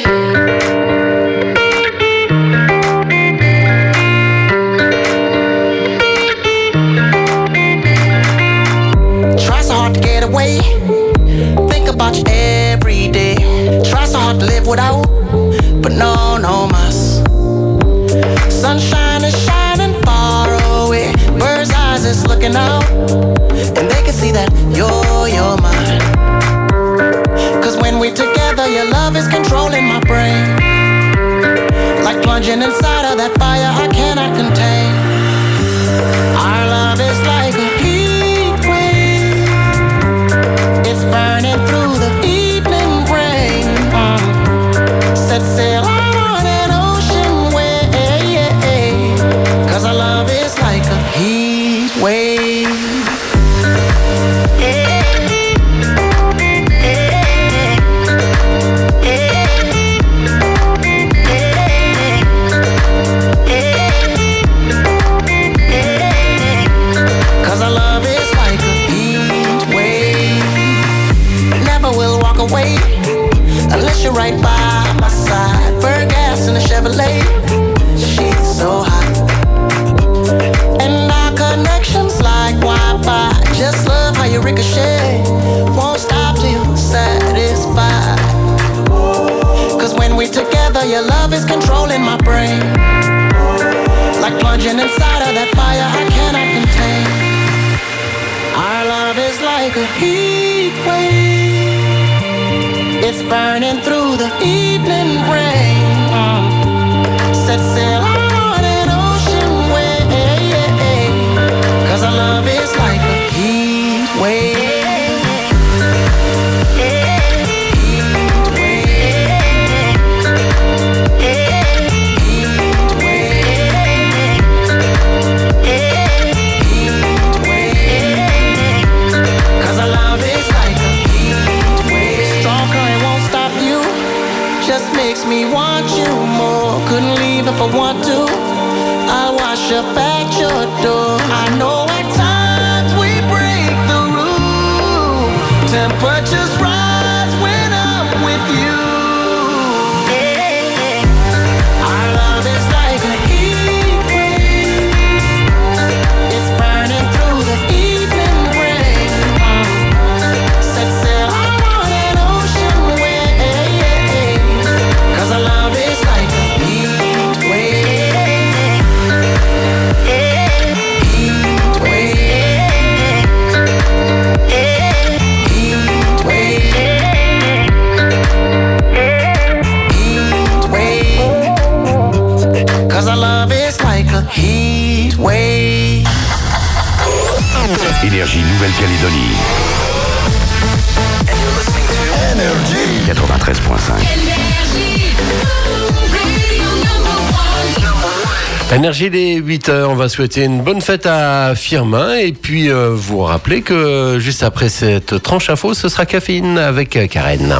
try so hard to get away. Think about you every day. Try so hard to live without, but no, no mas. Sunshine is shining far away. Bird's eyes is looking out, and they can see that you're, you're mine. Cause when we're together, your love is controlling my brain. Like plunging inside of that fire I cannot contain. Our love is like a heat wave. It's burning brain. Like plunging inside of that fire I cannot contain. Our love is like a heat wave. It's burning through the evening rain. Set sail on an ocean wave. Cause our love is like a heat wave. Makes me want you more. Couldn't leave if I want to. I'll wash up at your door. I know at times we break the rule. Temperatures rise when I'm with you. Our love is like a heat wave. It's burning through the evening rain. Set sail on an ocean wave. Cause our love is like a heat wave. Heat wave. Heat wave. Heat wave. Cause our love is like a heat wave. Énergie Nouvelle-Calédonie. quatre-vingt-treize point cinq. Énergie des huit heures, on va souhaiter une bonne fête à Firmin et puis euh, vous rappeler que juste après cette tranche info, ce sera Caféine avec euh, Karen.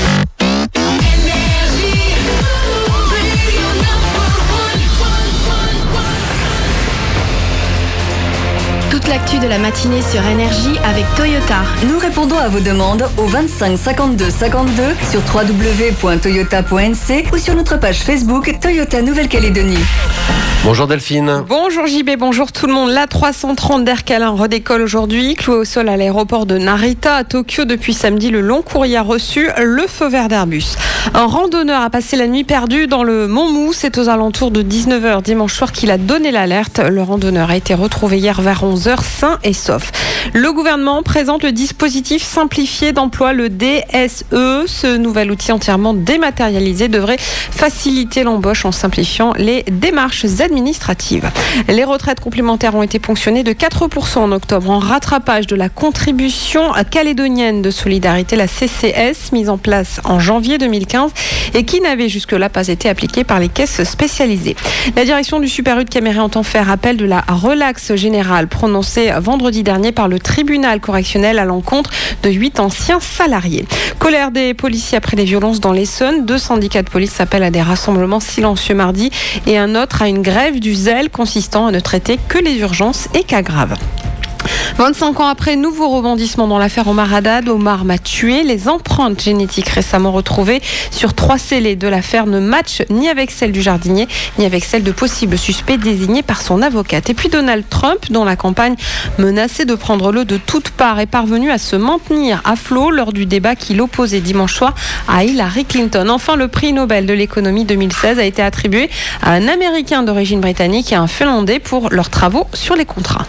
Toute l'actu de la matinée sur Énergie avec Toyota. Nous répondons à vos demandes au vingt-cinq cinquante-deux cinquante-deux sur w w w point toyota point n c ou sur notre page Facebook Toyota Nouvelle-Calédonie. Bonjour Delphine. Bonjour J B, bonjour tout le monde. La trois cent trente d'Air Calin redécolle aujourd'hui. Cloué au sol à l'aéroport de Narita à Tokyo depuis samedi, le long courrier a reçu le feu vert d'Airbus. Un randonneur a passé la nuit perdue dans le Mont Mou. C'est aux alentours de dix-neuf heures dimanche soir qu'il a donné l'alerte. Le randonneur a été retrouvé hier vers onze heures sain et sauf. Le gouvernement présente le dispositif simplifié d'emploi, le D S E. Ce nouvel outil entièrement dématérialisé devrait faciliter l'embauche en simplifiant les démarches administratives. Les retraites complémentaires ont été ponctionnées de quatre pour cent en octobre en rattrapage de la contribution calédonienne de solidarité, la C C S, mise en place en janvier deux mille quinze et qui n'avait jusque-là pas été appliquée par les caisses spécialisées. La direction du Super U de Caméré entend faire appel de la relaxe générale prononcée vendredi dernier par le tribunal correctionnel à l'encontre de huit anciens salariés. Colère des policiers après les violences dans l'Essonne. Deux syndicats de police s'appellent à des rassemblements silencieux mardi et un autre à une grève du zèle consistant à ne traiter que les urgences et cas graves. vingt-cinq ans après, nouveau rebondissement dans l'affaire Omar Haddad. Omar m'a tué. Les empreintes génétiques récemment retrouvées sur trois scellés de l'affaire ne matchent ni avec celles du jardinier, ni avec celles de possibles suspects désignés par son avocate. Et puis Donald Trump, dont la campagne menaçait de prendre l'eau de toutes parts, est parvenu à se maintenir à flot lors du débat qui l'opposait dimanche soir à Hillary Clinton. Enfin, le prix Nobel de l'économie deux mille seize a été attribué à un Américain d'origine britannique et à un Finlandais pour leurs travaux sur les contrats.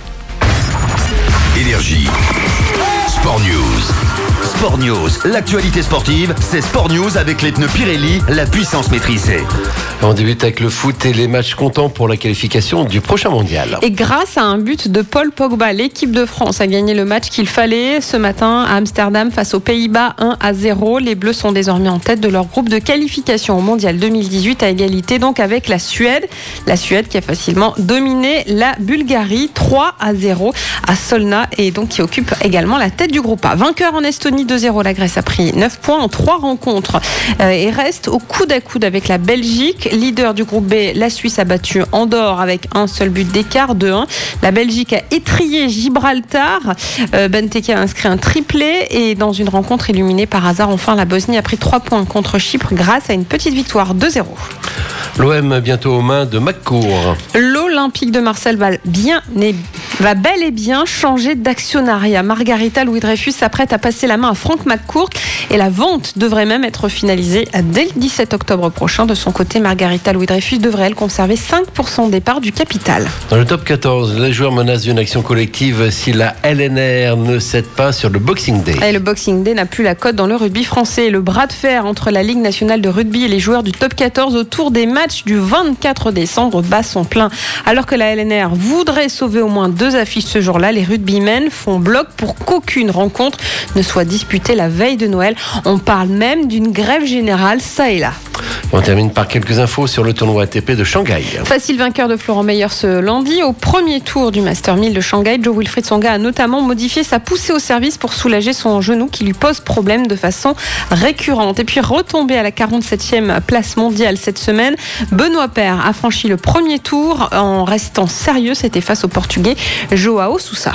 Énergie. Sport News. Sport News, l'actualité sportive, c'est Sport News avec les pneus Pirelli, la puissance maîtrisée. On débute avec le foot et les matchs comptants pour la qualification du prochain mondial. Et grâce à un but de Paul Pogba, l'équipe de France a gagné le match qu'il fallait ce matin à Amsterdam face aux Pays-Bas un à zéro. Les Bleus sont désormais en tête de leur groupe de qualification au mondial deux mille dix-huit à égalité donc avec la Suède. La Suède qui a facilement dominé la Bulgarie trois à zéro à Solna et donc qui occupe également la tête du groupe A. Vainqueur en Estonie deux zéro, la Grèce a pris neuf points en trois rencontres euh, et reste au coude à coude avec la Belgique. Leader du groupe B, la Suisse a battu Andorre avec un seul but d'écart, deux un. La Belgique a étrillé Gibraltar. Euh, Benteke a inscrit un triplé et dans une rencontre illuminée par hasard, enfin la Bosnie a pris trois points contre Chypre grâce à une petite victoire deux zéro. L'O M bientôt aux mains de McCourt. L'Olympique de Marseille va bien, va bel et bien changer d'actionnariat. Margarita Louis-Dreyfus s'apprête à passer la main à Frank McCourt et la vente devrait même être finalisée dès le dix-sept octobre prochain. De son côté, Margarita Louis-Dreyfus devrait, elle, conserver cinq pour cent des parts du capital. Dans le top quatorze, les joueurs menacent d'une action collective si la L N R ne cède pas sur le Boxing Day. Et le Boxing Day n'a plus la cote dans le rugby français. Le bras de fer entre la Ligue nationale de rugby et les joueurs du top quatorze autour des matchs du vingt-quatre décembre bat son plein. Alors que la L N R voudrait sauver au moins deux affiches ce jour-là, les rugbymen font bloc pour qu'aucune rencontre ne soit disputée la veille de Noël. On parle même d'une grève générale ça et là. On termine par quelques infos sur le tournoi A T P de Shanghai. Facile vainqueur de Florent Meyer ce lundi. Au premier tour du Master mille de Shanghai, Joe Wilfried Tsonga a notamment modifié sa poussée au service pour soulager son genou qui lui pose problème de façon récurrente. Et puis retombé à la quarante-septième place mondiale cette semaine, Benoît Paire a franchi le premier tour en restant sérieux. C'était face au Portugais Joao Sousa.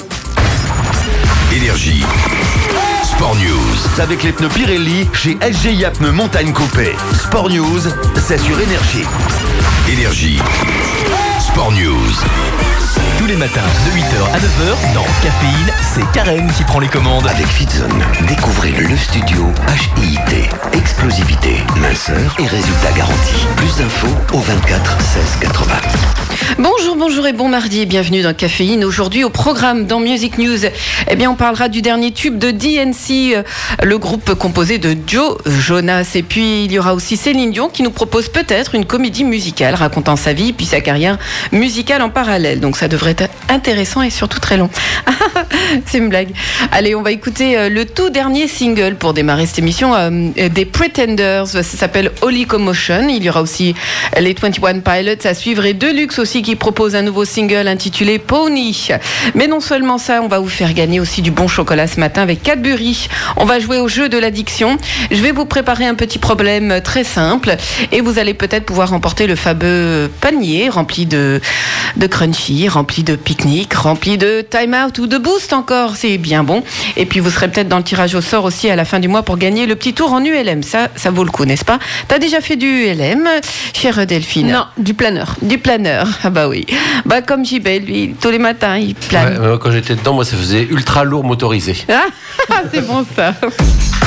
Énergie. Sport News. Avec les pneus Pirelli chez L G I A Pneus Montagne Coupé. Sport News, c'est sur Énergie. Énergie. Sport News. Tous les matins de huit heures à neuf heures, dans Caféine, c'est Karen qui prend les commandes. Avec Fitzone, découvrez le studio H I I T. Explosivité, minceur et résultats garantis. Plus d'infos au vingt-quatre seize quatre-vingts. Bonjour, bonjour et bon mardi et bienvenue dans Caféine. Aujourd'hui au programme dans Music News, eh bien on parlera du dernier tube de D N C, le groupe composé de Joe Jonas. Et puis il y aura aussi Céline Dion qui nous propose peut-être une comédie musicale racontant sa vie puis sa carrière musicale en parallèle. Donc ça devrait être intéressant et surtout très long. C'est une blague. Allez, on va écouter le tout dernier single pour démarrer cette émission euh, des Pretenders. Ça s'appelle Holy Commotion. Il y aura aussi les vingt et un Pilots à suivre et Deluxe aussi qui propose un nouveau single intitulé Pony. Mais non seulement ça, on va vous faire gagner aussi du bon chocolat ce matin avec Cadbury. On va jouer au jeu de l'addiction. Je vais vous préparer un petit problème très simple et vous allez peut-être pouvoir remporter le fameux panier rempli de, de crunchy, rempli de pique-nique, rempli de time out ou de boost encore. C'est bien bon. Et puis vous serez peut-être dans le tirage au sort aussi à la fin du mois pour gagner le petit tour en U L M. Ça, ça vaut le coup, n'est-ce pas? T'as déjà fait du U L M, chère Delphine? Non, du planeur. Du planeur. Ah bah oui. Bah comme J B, lui, tous les matins, il plane. Ouais, quand j'étais dedans, moi, ça faisait ultra lourd motorisé. Ah, c'est bon ça.